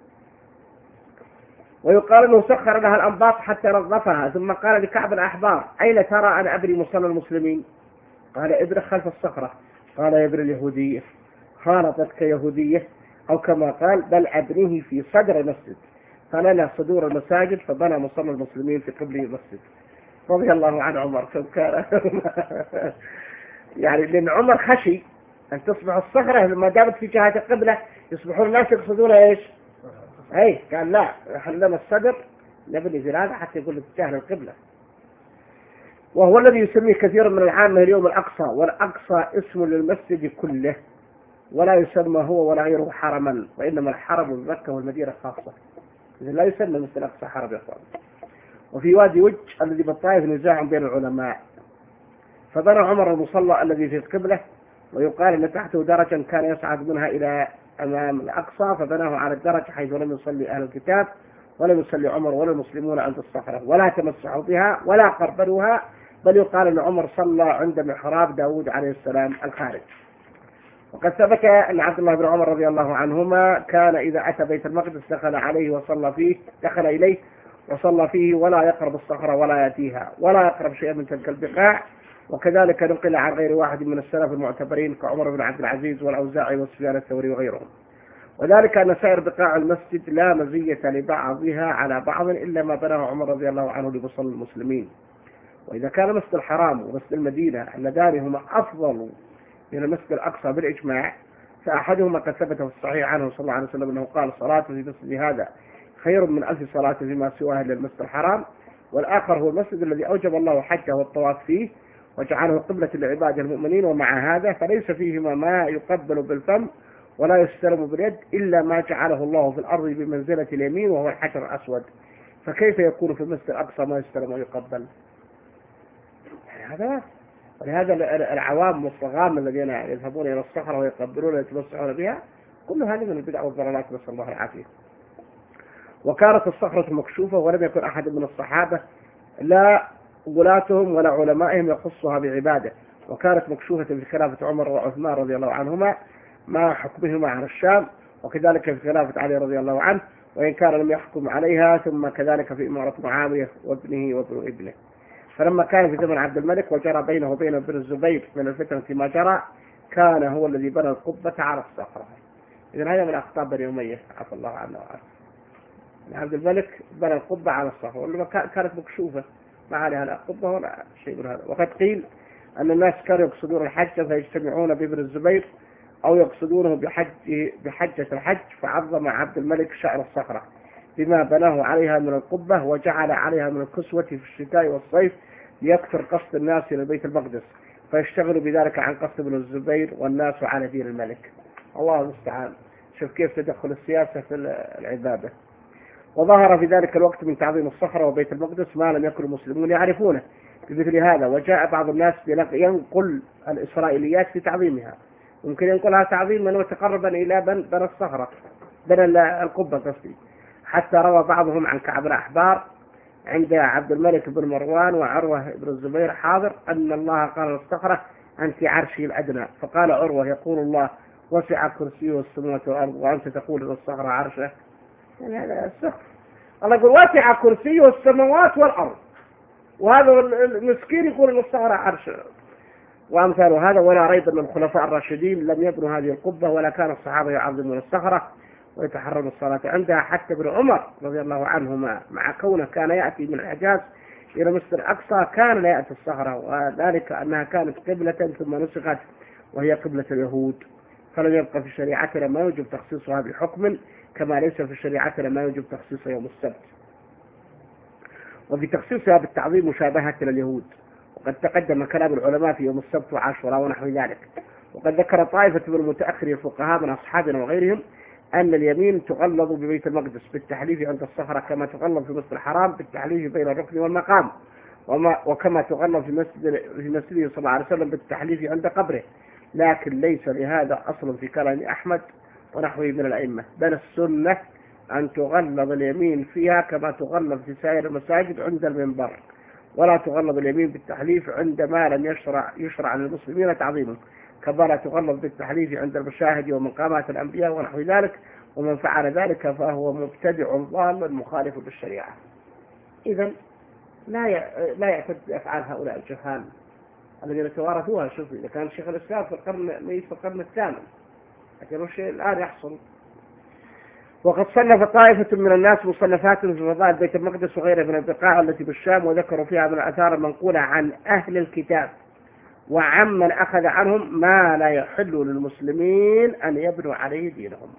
ويقال أنه سخر لها الأنباط حتى نظفها، ثم قال لكعب الأحبار: أين ترى أن أبري مصلى المسلمين؟ قال: ابرك خلف الصخرة. قال: يبري اليهودية، خالطتك يهودية، أو كما قال: بل أبنيه في صدر المسجد، فلنا صدور المساجد، فبنى مصلى المسلمين في قبل المسجد. رضي الله عن عمر. كان يعني لأن عمر خشي أن تصبح الصخرة لما دامت في جهة القبلة يصبحون الناس يقصدون إيش؟ أي قال: لا، خلنا الصدر نبني في هذا حتى يقول اتجاه القبلة. وهو الذي يسميه كثير من العامة اليوم الأقصى، والأقصى اسم للمسجد كله، ولا يسمى هو ولا غيره حرما، وإنما الحرم بمكة والمدينة خاصة. إذن لا يسمى مثل الأقصى حرم يا أخوان. وفي وادي وج الذي بالطائف نزاع بين العلماء، فبنى عمر المصلى الذي في القبلة، ويقال أن تحته درجا كان يصعد منها إلى أمام الأقصى، فبناه على الدرج حيث لم يصلي أهل الكتاب ولم يصلي عمر ولا المسلمون عند الصخرة ولا تمسحوا بها ولا قربلوها، بل يقال أن عمر صلى عند محراب داود عليه السلام الخارج. وقد ثبت أن عبد الله بن عمر رضي الله عنهما كان إذا أتى بيت المقدس دخل عليه وصلى فيه دخل إليه وصلى فيه ولا يقرب الصخرة ولا يأتيها ولا يقرب شيئا من تلك البقاع. وكذلك نقل عن غير واحد من السلف المعتبرين كعمر بن عبد العزيز والأوزاعي وسفيان الثوري وغيرهم. وذلك أن سائر بقاع المسجد لا مزية لبعضها على بعض إلا ما بناه عمر رضي الله عنه لمصلى المسلمين. وإذا كان مسجد الحرام ومسجد المدينة اللذان هما أفضل من المسجد الأقصى بالإجماع، فأحدهما قد ثبت في الصحيح عنه صلى الله عليه وسلم أنه قال: صلاة في مسجد هذا خير من ألف صلاة فيما سواه للمسجد الحرام. والآخر هو المسجد الذي أوجب الله حجه والطواف فيه وجعله قبلة لعباد المؤمنين، ومع هذا فليس فيهما ما يقبل بالفم ولا يستلم باليد إلا ما جعله الله في الأرض بمنزلة اليمين وهو الحجر الأسود، فكيف يكون في المسجد الأقصى ما يستلم ويقبل؟ هذا ولهذا العوام والصغام الذين يذهبون إلى الصخرة ويقبلون ويتمسحون بها كل هذه من البدع والضلالات، نسأل الله العافية. وكانت الصخرة مكشوفة ولم يكن أحد من الصحابة لا غلاتهم ولا علمائهم يخصها بعباده، وكانت مكشوفة في خلافة عمر وعثمان رضي الله عنهما مع حكمهما على الشام، وكذلك في خلافة علي رضي الله عنه وإن كان لم يحكم عليها، ثم كذلك في إمارة معاوية وابنه وابن ابنه. فلما كان في زمن عبد الملك وجرى بينه وبين ابن الزبير من الفتنة ما جرى، كان هو الذي بنى القبة على الصخرة. إذن هذا من أخطاء بني أمية عفى الله عنه وعنه. عبد الملك بنى القبة على الصخرة ولما كانت مكشوفة ما عليها لا قبة ولا شيء من هذا. وقد قيل أن الناس كانوا يقصدون الحج فيجتمعون بابن الزبير أو يقصدونه بحج بحجة الحج، فعظم عبد الملك شعر الصخرة بما بناه عليها من القبة وجعل عليها من الكسوة في الشتاء والصيف ليكثر قصد الناس إلى بيت المقدس، فيشتغلوا بذلك عن قصد ابن الزبير والناس على دين الملك. الله المستعان. شوف كيف تدخل السياسة في العبادة. وظهر في ذلك الوقت من تعظيم الصخرة وبيت المقدس ما لم يكن المسلمون يعرفونه بمثل هذا، وجاء بعض الناس ينقل الإسرائيليات في تعظيمها، ممكن ينقلها تعظيم من وتقربا إلى بن بن الصخرة بن القبة قصدي، حتى روى بعضهم عن كعب الأحبار عند عبد الملك بن مروان وعروة بن الزبير حاضر أن الله قال للصخرة: أنت عرشي الأدنى، فقال عروة: يقول الله: وسع كرسيه السماوات والأرض وأنت تقول للصخرة عرشه. يعني هذا السخف. الله يقول: وسع كرسيه السماوات والأرض، وهذا المسكين يقول للصخرة عرشه. وأمثال هذا. ولا ريب أن الخلفاء الراشدين لم يبنوا هذه القبة، ولا كان الصحابة يعظمون الصخرة ويتحرون الصلاة عندها، حتى ابن عمر رضي الله عنهما مع كونه كان يأتي من الحجاز إلى مسجد الأقصى كان لا يأتي الصخرة، وذلك أنها كانت قبلة ثم نسخت وهي قبلة اليهود، فلم يبقى في شريعتنا ما يجب تخصيصها بحكم، كما ليس في شريعتنا ما يجب تخصيص يوم السبت. وفي تخصيصها بالتعظيم مشابهة لليهود، وقد تقدم كلام العلماء في يوم السبت وعاشوراء ونحو ذلك. وقد ذكر طائفة من المتأخرين الفقهاء من أصحابنا وغيرهم أن اليمين تغلظ ببيت المقدس بالتحليف عند الصخرة، كما تغلظ في مسجد الحرام بالتحليف بين الركن والمقام، وما وكما تغلظ في مسجد في مسجده صلى الله عليه وسلم بالتحليف عند قبره. لكن ليس لهذا أصل في كلام أحمد ونحوه من الأئمة، بل السنة أن تغلظ اليمين فيها كما تغلظ في سائر المساجد عند المنبر، ولا تغلظ اليمين بالتحليف عندما لم يشرع يشرع للمسلمين تعظيمه، كما لا تغلظ بالتحليف عند المشاهد ومقامات الأنبياء ونحو ذلك. ومن فعل ذلك فهو مبتدع ضال مخالف للشريعة. إذن لا لا يعتد بأفعال هؤلاء الجهال الذين توارثوها. شوف، إذا كان شيخ الإسلام في القرن ميت في القرن الثامن، لكن الشيء الآن يحصل. وقد صنف طائفة من الناس مصنفات في فضائل بيت المقدس وغيره من البقاع التي بالشام، وذكروا فيها من الآثار المنقولة عن أهل الكتاب وعمن أخذ عنهم ما لا يحل للمسلمين أن يبنوا عليه دينهم.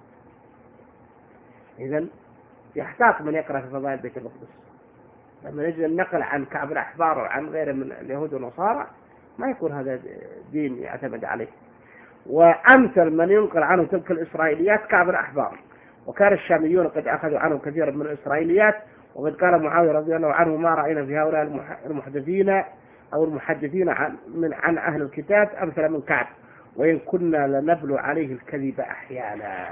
إذن يحتاط من يقرأ في فضائل بيت المقدس. لما نجد النقل عن كعب الأحبار وعن غيره من اليهود والنصارى ما يكون هذا دين يعتمد عليه. وأمثل من ينقل عنه تلك الإسرائيليات كعب الأحبار، وكان الشاميون قد أخذوا عنه كثيرا من الإسرائيليات. وقد قال معاوية رضي الله عنه: ما رأينا في هؤلاء المحدثين أو المحدثين عن, من عن أهل الكتاب أمثل من كعب، وإن كنا لنبلو عليه الكذب أحيانا.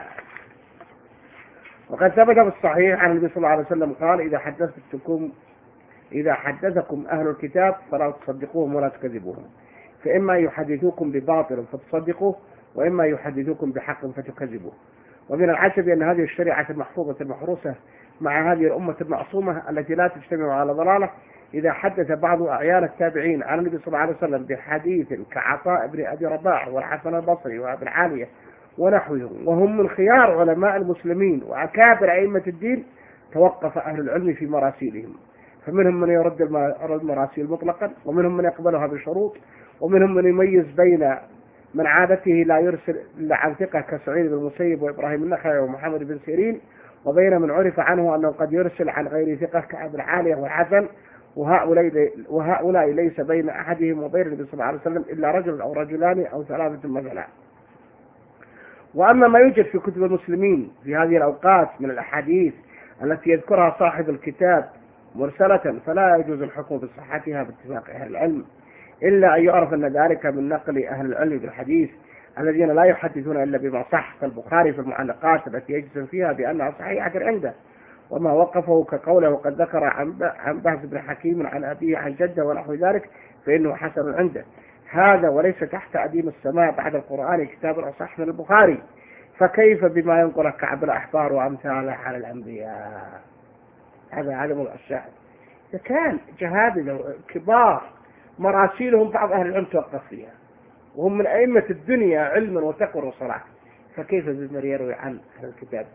وقد ثبت بالصحيح عن النبي صلى الله عليه وسلم قال: إذا حدثتكم إذا حدثكم أهل الكتاب فلا تصدقوهم ولا تكذبوهم، فإما يحدثوكم بباطل فتصدقوه، وإما يحدثوكم بحق فتكذبوه. ومن العجب أن هذه الشريعة المحفوظة المحروسة مع هذه الأمة المعصومة التي لا تجتمع على ضلالة، إذا حدث بعض أعيان التابعين عن النبي صلى الله عليه وسلم بحديث كعطاء بن أبي رباح والحسن البصري وابن عالية ونحوهم، وهم من خيار علماء المسلمين وأكابر أئمة الدين، توقف أهل العلم في مراسيلهم، فمنهم من يرد المراسيل مطلقا، ومنهم من يقبلها بشروط، ومنهم من يميز بين من عادته لا يرسل إلا عن ثقة كسعيد بن المسيب وإبراهيم النخعي ومحمد بن سيرين، وبين من عرف عنه أنه قد يرسل عن غير ثقة كأبي العالية والحسن، وهؤلاء, وهؤلاء ليس بين أحدهم وبين النبي صلى الله عليه وسلم إلا رجل أو رجلان أو ثلاثة مثلا. وأما ما يوجد في كتب المسلمين في هذه الأوقات من الأحاديث التي يذكرها صاحب الكتاب مرسلة، فلا يجوز الحكم بصحتها باتفاق أهل العلم، إلا أن يعرف أن ذلك من نقل أهل العلم بالحديث الذين لا يحدثون إلا بما صح، كالبخاري في المعلقات التي يجزم فيها بأنها صحيحة عنده، وما وقفه كقوله وقد ذكر عن بهز بن حكيم عن أبيه عن جده ونحو ذلك فإنه حسن عنده. هذا وليس تحت أديم السماء بعد القرآن كتاب أصح من البخاري، فكيف بما ينقل كعب الأحبار وأمثاله على الأنبياء؟ هذا عدم الشاهد. إذا كان جهابذة كبار مراسيلهم بعض أهل العلم توقف فيها، وهم من أئمة الدنيا علما وتقوى وصلاة، فكيف بما يروي عن أهل الكتاب؟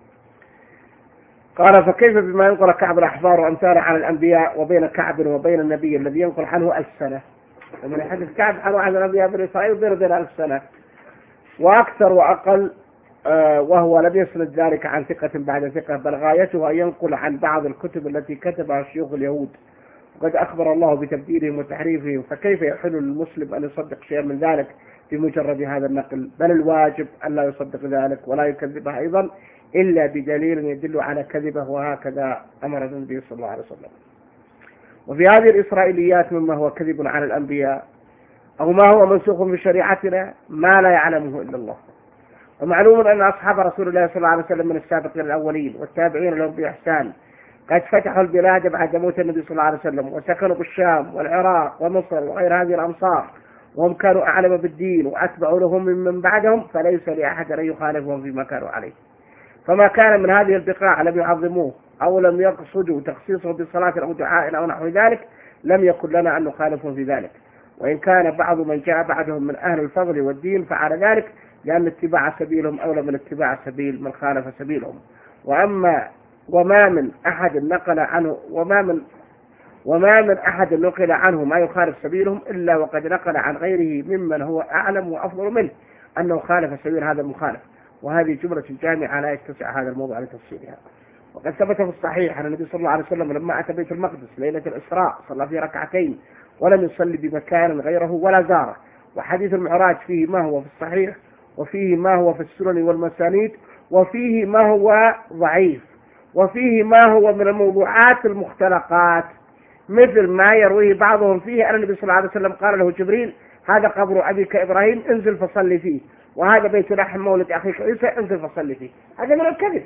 قال: فكيف بما ينقل كعب الأحبار وأمثاله عن الأنبياء، وبين كعب وبين النبي الذي ينقل عنه ألف سنة، ومن يحدث كعب عنه عن الأنبياء بن إسرائيل بين بين ألف سنة وأكثر وأقل، آه وهو لم يسند ذلك عن ثقة بعد ثقة، بل غايته أن ينقل عن بعض الكتب التي كتبها شيوخ اليهود، وقد أخبر الله بتبديلهم وتحريفهم، فكيف يحل للمسلم أن يصدق شيئا من ذلك بمجرد هذا النقل؟ بل الواجب أن لا يصدق ذلك ولا يكذبه أيضا إلا بدليل يدل على كذبه، وهكذا أمر النبي صلى الله عليه وسلم. وفي هذه الإسرائيليات مما هو كذب على الأنبياء أو ما هو منسوخ في شريعتنا ما لا يعلمه إلا الله. ومعلوم أن أصحاب رسول الله صلى الله عليه وسلم من السابقين الأولين والتابعين لهم بإحسان قد فتحوا البلاد بعد موت النبي صلى الله عليه وسلم، وسكنوا بالشام والعراق ومصر وغير هذه الأمصار، وهم كانوا أعلم بالدين وأتبعوا لهم من بعدهم، فليس لأحد أن يخالفهم فيما كانوا عليه. فما كان من هذه البقاع لم يعظموه أو لم يقصدوا تخصيصه بصلاة أو دعاء أو نحو ذلك، لم يكن لنا أن نخالفهم في ذلك، وإن كان بعض من جاء بعدهم من أهل الفضل والدين فعل ذلك، لأن اتباع سبيلهم أولى من اتباع سبيل من خالف سبيلهم. وأما وما من أحد نقل عنه وما من وما من أحد نقل عنه ما يخالف سبيلهم إلا وقد نقل عن غيره ممن هو أعلم وأفضل منه أنه خالف سبيل هذا المخالف. وهذه جملة جامعة لا يتسع هذا الموضوع لتفصيلها. وقد ثبت في الصحيح أن النبي صلى الله عليه وسلم لما أتى بيت المقدس ليلة الإسراء صلى فيه ركعتين ولم يصلي بمكان غيره ولا زاره. وحديث المعراج فيه ما هو في الصحيح وفيه ما هو في السنن والمسانيد وفيه ما هو ضعيف وفيه ما هو من الموضوعات المختلقات، مثل ما يرويه بعضهم فيه أن النبي صلى الله عليه وسلم قال له جبريل هذا قبر أبيك إبراهيم انزل فصلي فيه، وهذا بيت لحم مولد أخيك عيسى انزل فصلي فيه. هذا من الكذب.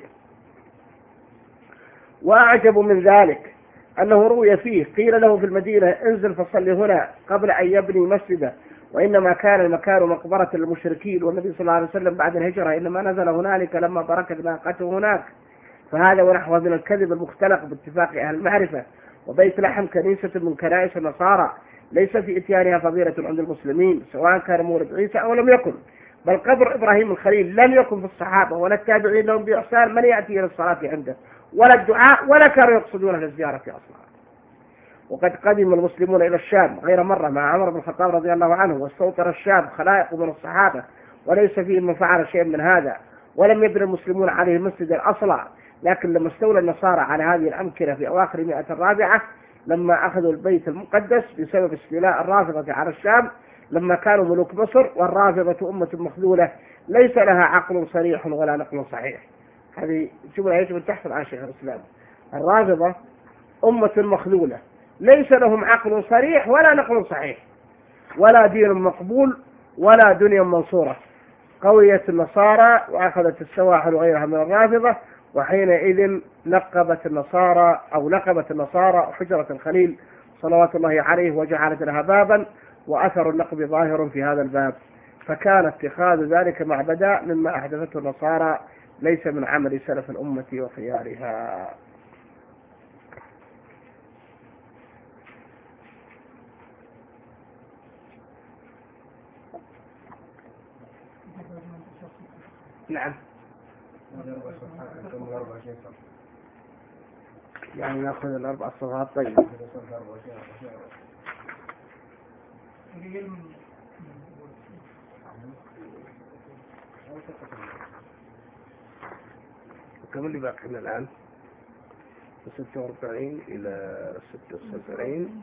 وأعجب من ذلك أنه روي فيه قيل له في المدينة انزل فصلي هنا قبل أن يبني مسجدا، وإنما كان المكان مقبرة للمشركين، والنبي صلى الله عليه وسلم بعد الهجرة إنما نزل هنالك لما بركت ناقته هناك. فهذا ونحوه من الكذب المختلق باتفاق أهل المعرفة. وبيت لحم كنيسة من كنائس النصارى ليس في إتيانها فضيلة عند المسلمين سواء كان مولد عيسى أو لم يكن، بل قبر إبراهيم الخليل لم يكن في الصحابة ولا التابعين لهم بإحسان من يأتي إلى الصلاة عنده ولا الدعاء ولا كانوا يقصدون للزيارة أصلا. وقد قدم المسلمون إلى الشام غير مرة مع عمر بن الخطاب رضي الله عنه، واستوطن الشام خلائق من الصحابة وليس فيهم من فعل شيء من هذا، ولم يبني المسلمون عليه مسجدا أصلا. لكن لما استولى النصارى على هذه الأمكنة في أواخر المئة الرابعة لما أخذوا البيت المقدس بسبب استيلاء الرافضة على الشام، لما كانوا ملوك مصر، والرافضة أمة مخذولة ليس لها عقل صريح ولا نقل صحيح. هذه جملة يجب أن تحصل على شيخ الإسلام. الرافضة أمة مخذولة ليس لهم عقل صريح ولا نقل صحيح ولا دين مقبول ولا دنيا منصورة. قويت النصارى وأخذت السواحل وغيرها من الرافضة، وحينئذ نقبت النصارى أو نقبت النصارى حجرة الخليل صلوات الله عليه وجعلت لها بابا، وأثر النقب ظاهر في هذا الباب. فكان اتخاذ ذلك معبدا مما أحدثته النصارى ليس من عمل سلف الأمة وخيارها. نعم، يعني نأخذ الأربع صفحات. طيب كم اللي باقي لنا الآن؟ ستة وأربعين إلى ستة وسبعين.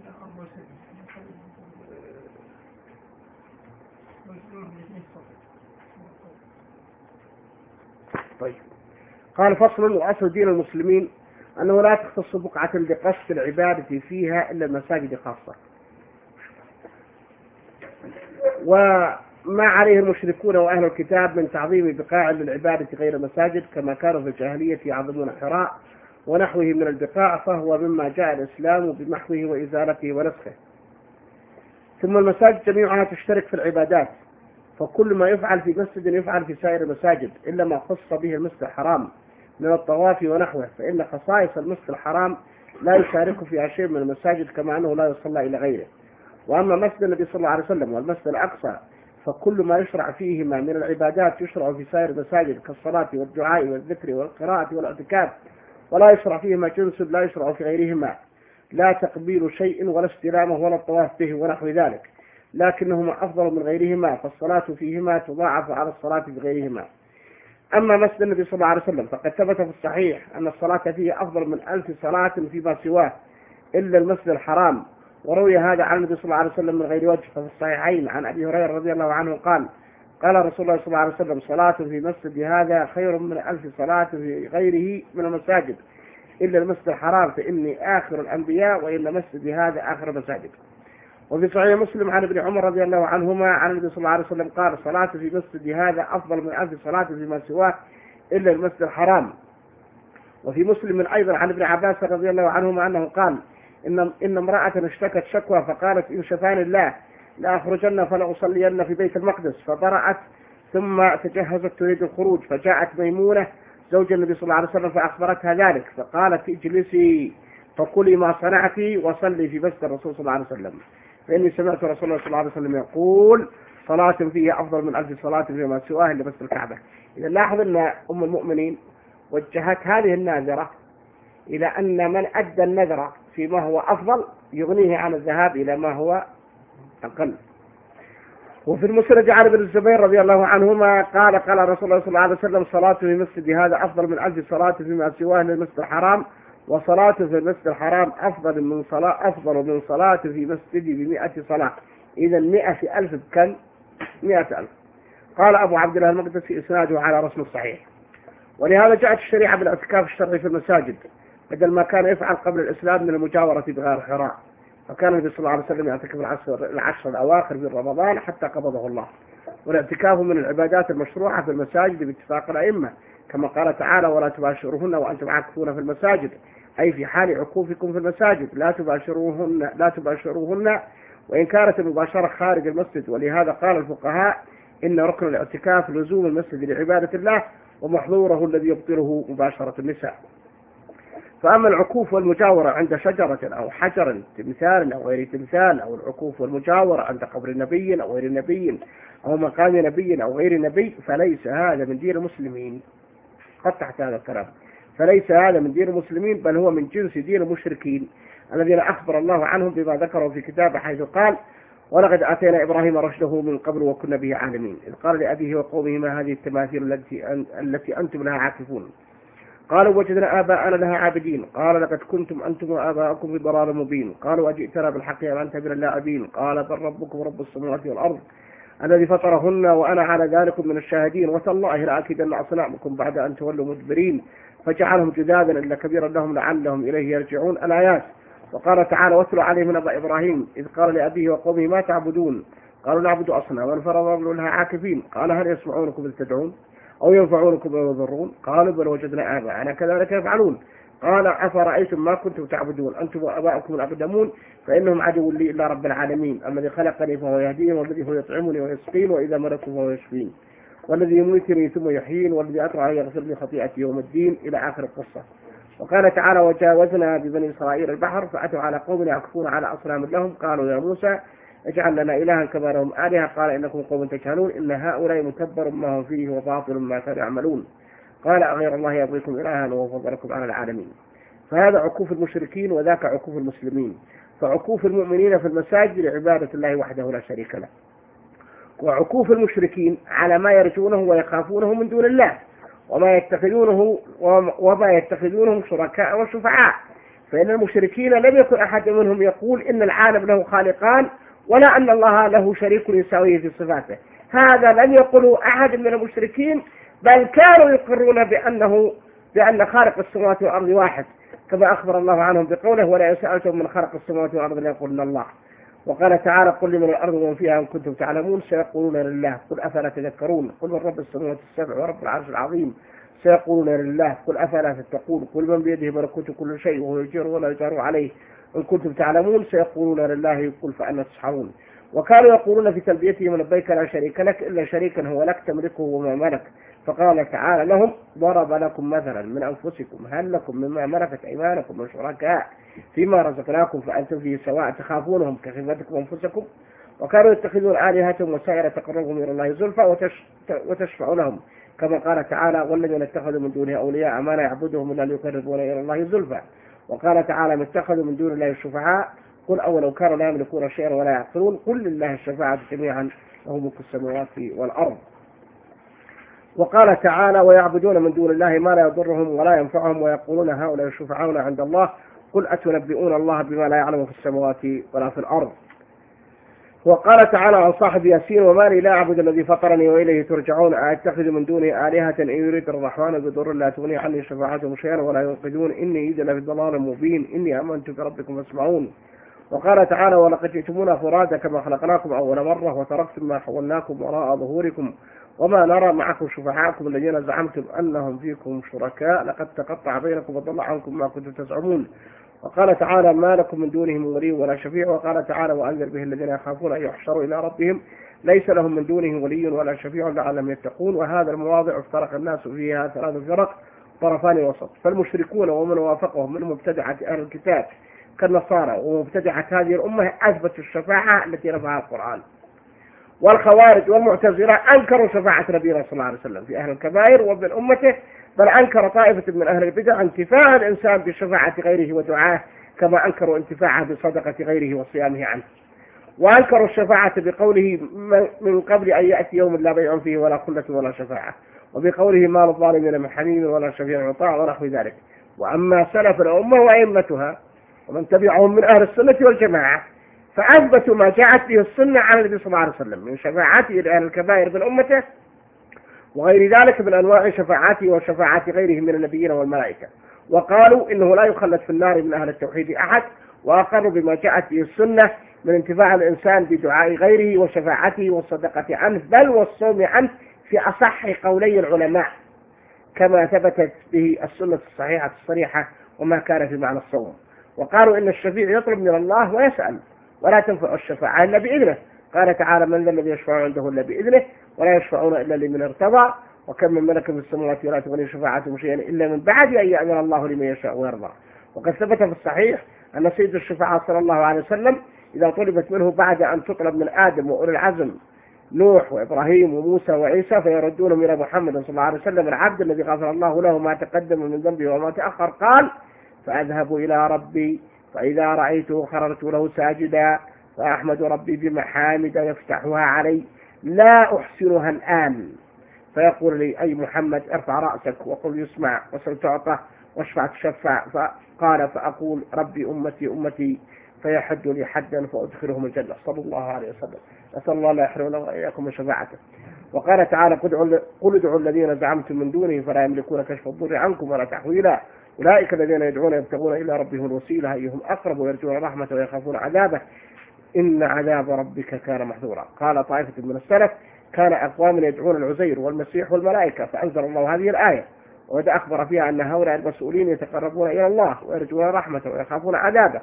طيب قال فصل: وأصل دين المسلمين أنه لا تختص بقعة بقصد العبادة فيها إلا المساجد خاصة، وما عليه المشركون وأهل الكتاب من تعظيم بقاع للعبادة غير المساجد كما كانوا في الجاهلية يعظمون حراء ونحوه من البقاع، فهو مما جاء الإسلام بمحوه وإزالته ونسخه. ثم المساجد جميعها تشترك في العبادات، فكل ما يفعل في مسجد يفعل في سائر المساجد إلا ما خص به المسجد الحرام من الطواف ونحوه، فإن خصائص المسجد الحرام لا يشارك فيها شيء من المساجد كما أنه لا يصلى إلى غيره. وأما مسجد النبي صلى الله عليه وسلم والمسجد الأقصى فكل ما يشرع فيهما من العبادات يشرع في سائر المساجد كالصلاة والدعاء والذكر والقراءة والاعتكاف، ولا يشرع فيهما جنس لا يشرع في غيرهما، لا تقبيل شيء ولا استلامه ولا الطواف به ونحو ذلك، لكنهما أفضل من غيرهما، فالصلاة فيهما تضاعف على الصلاة في غيرهما. أما مسجد النبي صلى الله عليه وسلم فقد ثبت في الصحيح أن الصلاة فيه أفضل من ألف صلاة فيما سواه إلا المسجد الحرام، وروي هذا عن النبي صلى الله عليه وسلم من غير وجه. ففي الصحيحين عن أبي هريرة رضي الله عنه قال: قال رسول الله صلى الله عليه وسلم: صلاة في مسجد هذا خير من ألف صلاة في غيره من المساجد إلا المسجد الحرام، فإني آخر الأنبياء وإن مسجد هذا آخر المساجد. وفي صحيح مسلم عن ابن عمر رضي الله عنهما عن النبي صلى الله عليه وسلم قال: صلاة في مسجد هذا أفضل من ألف صلاة فيما سواه إلا المسجد الحرام. وفي مسلم أيضا عن ابن عباس رضي الله عنهما أنه قال: إن إن امرأة اشتكت شكوى فقالت: إن شفاني الله لأخرجن فلأصلين في بيت المقدس، فبرأت ثم تجهزت تريد الخروج، فجاءت ميمونة زوج النبي صلى الله عليه وسلم فأخبرتها ذلك، فقالت: اجلسي فكلي ما صنعتي وصلي في مسجد الرسول صلى الله عليه وسلم، فإني سمعت رسول الله صلى الله عليه وسلم يقول: صلاة فيها أفضل من ألف صلاة فيما سواه إلا مسجد الكعبة. إذا لاحظ أن أم المؤمنين وجهت هذه الناذرة إلى أن من أدى النذر فيما هو أفضل يغنيه عن الذهاب إلى ما هو أقل. وفي المسند عن ابن الزبير رضي الله عنهما قال قال رسول الله صلى الله عليه وسلم صلاة في مسجدي هذا أفضل من ألف صلاة فيما سواه للمسجد الحرام، وصلاة في المسجد الحرام أفضل من صلاة أفضل من صلاة في مسجدي بمئة صلاة. إذا مئة ألف بكم؟ مئة ألف. قال أبو عبد الله المقدسي إسناده على رسم الصحيح. ولهذا جاءت الشريعة بالاعتكاف الشرعي في المساجد بدل ما كان يفعل قبل الإسلام من المجاورة بغار حراء، فكان النبي صلى الله عليه وسلم يعتكف العشر, العشر الأواخر من رمضان حتى قبضه الله. والاعتكاف من العبادات المشروعة في المساجد باتفاق الأئمة، كما قال تعالى ولا تباشروهن وأنتم عاكفون في المساجد، أي في حال عكوفكم في المساجد لا تباشروهن لا تباشروهن وإن كانت المباشرة خارج المسجد. ولهذا قال الفقهاء إن ركن الاعتكاف لزوم المسجد لعبادة الله، ومحظوره الذي يبطله مباشرة النساء. فأما العكوف والمجاورة عند شجرة أو حجر تمثال أو غير تمثال، أو العكوف والمجاورة عند قبر نبي أو غير نبي أو مقام نبي أو غير نبي، فليس هذا من دين المسلمين. قد تحت هذا الكلام، فليس هذا من دين المسلمين، بل هو من جنس دين المشركين الذين أخبر الله عنهم بما ذكروا في كتابه، حيث قال ولقد آتينا إبراهيم رشده من قبل وكنا به عالمين، إذ قال لأبيه وقومه ما هذه التماثيل التي التي أنتم لها عاكفون؟ قالوا وجدنا آباءنا لها عابدين. قال لقد كنتم أنتم وآباؤكم في ضلال مبين. قالوا أجئتنا بالحق أم أنت من اللاعبين؟ قال بل ربكم رب السماوات والأرض الذي فطرهن وأنا على ذلك من الشاهدين، وتالله لأكيدن أصنامكم بعد أن تولوا مدبرين، فجعلهم جذاذا إلا كبيرا لهم لعلهم إليه يرجعون. الآيات. وقال تعالى واتل عليهم نبأ إبراهيم إذ قال لأبيه وقومه ما تعبدون؟ قالوا نعبد أصناما فنظل لها عاكفين. قال هل يسمعونكم إذ تدعون أو ينفعونكم أو يضرون؟ قالوا بل وجدنا آباءنا كذلك يفعلون. قال أفرأيتم ما كنتم تعبدون أنتم وآباؤكم الأقدمون فإنهم عدو لي إلا رب العالمين الذي خلقني فهو يهدين، والذي هو يطعمني ويسقين، وإذا مرضت فهو يشفين، والذي يميتني ثم يحيين، والذي أطلع أن يغفر لي خطيئتي يوم الدين، إلى آخر القصة. وقال تعالى وجاوزنا ببني إسرائيل البحر فأتوا على قوم يعكفون على أصنام لهم، قالوا يا موسى اجعل لنا إلها كما لهم آلهة، قال إنكم قوم تجهلون إن هؤلاء متبر ما هم فيه وباطل ما كانوا يعملون. قال أغير الله يبغيكم إلها وفضلكم على العالمين. فهذا عكوف المشركين وذاك عكوف المسلمين. فعكوف المؤمنين في المساجد لعبادة الله وحده لا شريك له، وعكوف المشركين على ما يرجونه ويخافونه من دون الله وما يتخذونه وما يتخذونهم شركاء وشفعاء. فإن المشركين لم يكن أحد منهم يقول إن العالم له خالقان ولا أن الله له شريك يساويه في صفاته. هذا لم يقله أحد من المشركين، بل كانوا يقرون بأنه بأن خالق السماوات والأرض واحد، كما أخبر الله عنهم بقوله ولا يسألتم من خلق السماوات والأرض ليقولن الله. وقال تعالى قل لمن الأرض ومن فيها إن كنتم تعلمون سيقولون لله قل أفلا تذكرون. قل من رب السماوات السبع ورب العرش العظيم سيقولون لله قل أفلا تتقون. قل من بيده ملكوت كل شيء وهو يجير ولا يجار عليه إن كنتم تعلمون سيقولون لله قل فأنا تسحرون. وكانوا يقولون في تلبيتهم لبيك لا شريك لك إلا شريكا هو لك تملكه وما ملك. فقال تعالى لهم ضرب لكم مثلا من أنفسكم هل لكم مما ملكت أيمانكم من شركاء فيما رزقناكم فأنتم فيه سواء تخافونهم كخيفتكم أنفسكم. وكانوا يتخذون آلهتهم وسائر تقربهم إلى الله زلفى وتشفع لهم، كما قال تعالى والذين اتخذوا من دونه أولياء ما لا يعبدهم إلا ليقربون إلى الله زلفى. وقال تعالى ما اتخذوا من دون الله الشفعاء قل أولو كانوا لا يملكون شيئا ولا يعقلون قل لله الشفاعة جميعا له ملك السماوات والأرض. وقال تعالى ويعبدون من دون الله ما لا يضرهم ولا ينفعهم ويقولون هؤلاء شفعاؤنا عند الله قل أتنبئون الله بما لا يعلم في السماوات ولا في الأرض. وقال تعالى عن صاحب ياسين وما لي لا أعبد الذي فطرني وإليه ترجعون أتخذ من دونه آلهة إن يريد الرحمن بضر لا تغني عني شفاعتهم شيئا ولا ينقذون إني إذا لفي ضلال مبين إني آمنت بربكم فاسمعون. وقال تعالى ولقد جئتمونا فرادا كما خلقناكم أول مرة وتركتم ما حولناكم وراء ظهوركم وما نرى معكم شفعاءكم الذين زعمتم أنهم فيكم شركاء لقد تقطع بينكم وضل عنكم ما كنتم تزعمون. وقال تعالى ما لكم من دونه من ولي ولا شفيع. وقال تعالى وأنذر به الذين يخافون أن يحشروا إلى ربهم ليس لهم من دونه ولي ولا شفيع لعلهم يتقون. وهذا المواضع افترق الناس فيها ثلاث فرق طرفان وسط. فالمشركون ومن وافقهم من مبتدعة أهل الكتاب كالنصارى ومبتدعة هذه الأمة أثبتوا الشفاعة التي رفعها القرآن. والخوارج والمعتزلة أنكروا شفاعة نبينا صلى الله عليه وسلم في أهل الكبائر وابن أمته، بل أنكر طائفة من أهل البدع انتفاع الإنسان بشفاعة غيره ودعاه كما أنكروا انتفاعه بصدقة غيره وصيامه عنه. وأنكروا الشفاعة بقوله من قبل أن يأتي يوم لا بيع فيه ولا خلة ولا شفاعة، وبقوله ما للظالمين من حميم ولا شفيع يطاع ونحو ذلك. وأما سلف الأمة وأئمتها ومن تبعهم من أهل السنة والجماعة فأثبتوا ما جاءت به السنة عن النبي صلى الله عليه وسلم من شفاعته لأهل الكبائر من أمته وغير ذلك من أنواع شفاعته وشفاعات غيره من النبيين والملائكة، وقالوا إنه لا يخلد في النار من أهل التوحيد أحد، وأقروا بما جاءت به السنة من انتفاع الإنسان بدعاء غيره وشفاعته والصدقة عنه بل والصوم عنه في أصح قولي العلماء كما ثبتت به السنة الصحيحة الصريحة وما كان في معنى الصوم. وقالوا إن الشفيع يطلب من الله ويسأل ولا تنفع الشفاعة إلا بإذنه، قال تعالى من ذا الذي يشفع عنده إلا بإذنه ولا يشفعون إلا لمن ارتضى وكم من ملك في السماوات ولا تغني شفاعتهم شيئا إلا من بعد أن يأذن الله لمن يشاء ويرضى. وقد ثبت في الصحيح أن سيد الشفاعة صلى الله عليه وسلم إذا طلبت منه بعد أن تطلب من آدم وأولي العزم نوح وإبراهيم وموسى وعيسى فيردونهم إلى محمد صلى الله عليه وسلم العبد الذي غفر الله له ما تقدم من ذنبه وما تأخر، قال فأذهب إلى ربي فإذا رأيته خررت له ساجدا فأحمد ربي بمحامد يفتحها علي لا أحسنها الآن، فيقول لي أي محمد ارفع رأسك وقل يسمع وسل تعطى واشفع تشفع، فقال فأقول ربي أمتي أمتي فيحد لي حدا فأدخلهم الجنة صلى الله عليه وسلم. نسأل الله لا يحرمنا وإياكم من شفاعته. وقال تعالى قل ادعوا الذين زعمتم من دونه فلا يملكون كشف الضر عنكم ولا تحويلا أولئك الذين يدعون يبتغون إلى ربهم الوسيلة أيهم أقرب ويرجون رحمته ويخافون عذابه إن عذاب ربك كان محذورا. قال طائفة من السلف كان أقوام يدعون العزير والمسيح والملائكة فأنزل الله هذه الآية وقد أخبر فيها أن هؤلاء المسؤولين يتقربون إلى الله ويرجون رحمته ويخافون عذابه.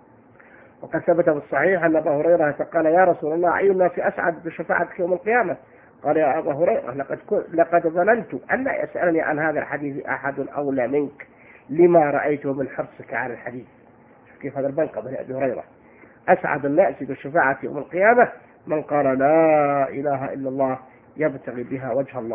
وقد ثبت في الصحيح أن أبا هريرة قال يا رسول الله أي الناس أسعد بشفاعتك يوم القيامة؟ قال يا أبا هريرة لقد لقد ظننت أن لا يسألني عن هذا الحديث أحد أولى منك لما رأيته من حرصك على الحديث. كيف هذا البنقة بن أبي هريرة أسعد الناس بالشفاعة يوم القيامة من قال لا إله إلا الله يبتغي بها وجه الله.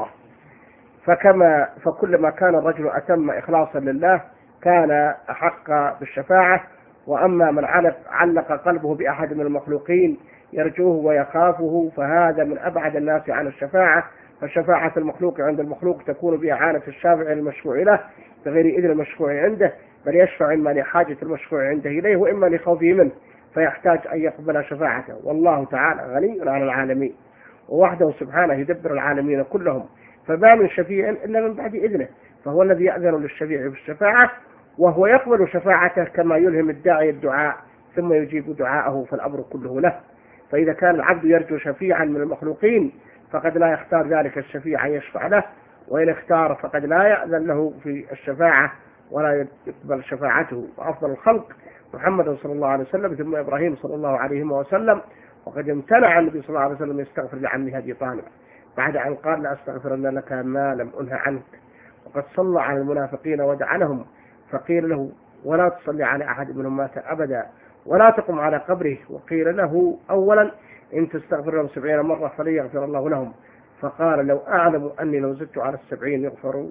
فكما فكلما كان الرجل أتم إخلاصا لله كان أحق بالشفاعة. وأما من علق قلبه بأحد من المخلوقين يرجوه ويخافه فهذا من أبعد الناس عن الشفاعة، فشفاعة المخلوق عند المخلوق تكون بإعانة الشافع المشفوع له بغير إذن المشفوع عنده، بل يشفع إما لحاجة المشفوع عنده إليه وإما لخوفه منه فيحتاج أن يقبل شفاعته. والله تعالى غني عن العالمين ووحده سبحانه يدبر العالمين كلهم، فما من شفيع إلا من بعد إذنه، فهو الذي يأذن للشفيع في الشفاعة وهو يقبل شفاعته كما يلهم الداعي الدعاء ثم يجيب دعاءه فالأمر كله له. فإذا كان العبد يرجو شفيعا من المخلوقين فقد لا يختار ذلك الشفيع أن يشفع له، وإن اختار فقد لا يأذن له في الشفاعة ولا يقبل شفاعته. وأفضل الخلق محمد صلى الله عليه وسلم ثم إبراهيم صلى الله عليه وسلم، وقد امتنع النبي صلى الله عليه وسلم يستغفر لعمه أبي طالب بعد أن قال لأستغفرن لك ما لم أنه عنك. وقد صلى على المنافقين ودعنهم فقيل له ولا تصلي على أحد منهم مات أبدا ولا تقم على قبره، وقيل له أولا إن تستغفر لهم سبعين مرة فلن يغفر الله لهم، فقال لو أعلم أني لو زدت على السبعين يغفر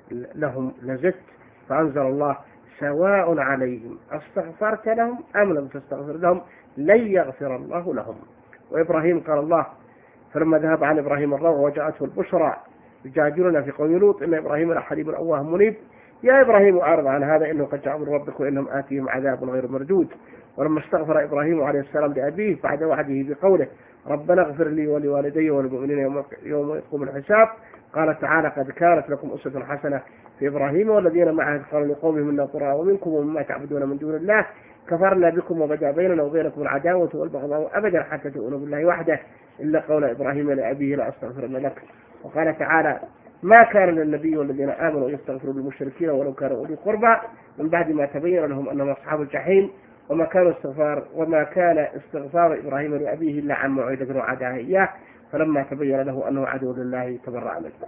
لهم لزدت، فأنزل الله سواء عليهم استغفرت لهم أم لم تستغفر لهم لن يغفر الله لهم. وإبراهيم قال الله فلما ذهب عن إبراهيم الروع وجاءته البشرى يجادلنا في قوم لوط إن إبراهيم لحليم أواه منيب يا إبراهيم أعرض عن هذا إنه قد جاء من ربك وإنهم آتيهم عذاب غير مردود. ولما استغفر إبراهيم عليه السلام لأبيه بعد وعده بقوله ربنا اغفر لي ولوالدي وللمؤمنين يوم يقوم الحساب قال تعالى قد كانت لكم أسوة حسنة في إبراهيم والذين معه قالوا لقومهم إنا قرى ومنكم ومما تعبدون من دون الله كفرنا بكم وبدا بيننا وبينكم العداوة والبغضاء أبدا حتى تؤمنوا بالله وحده إلا قول إبراهيم لأبيه لا أستغفرن لك. وقال تعالى ما كان للنبي والذين آمنوا يستغفروا للمشركين ولو كانوا أولي قربى من بعد ما تبين لهم أنهم أصحاب الجحيم وما كان استغفار وما كان استغفار إبراهيم لأبيه إلا عن موعدة وعدها إياه فلما تبين له أنه عدو لله تبرأ منه.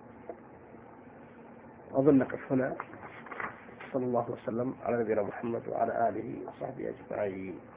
أظن نقف هنا. صلى الله وسلم على نبينا محمد وعلى آله وصحبه أجمعين.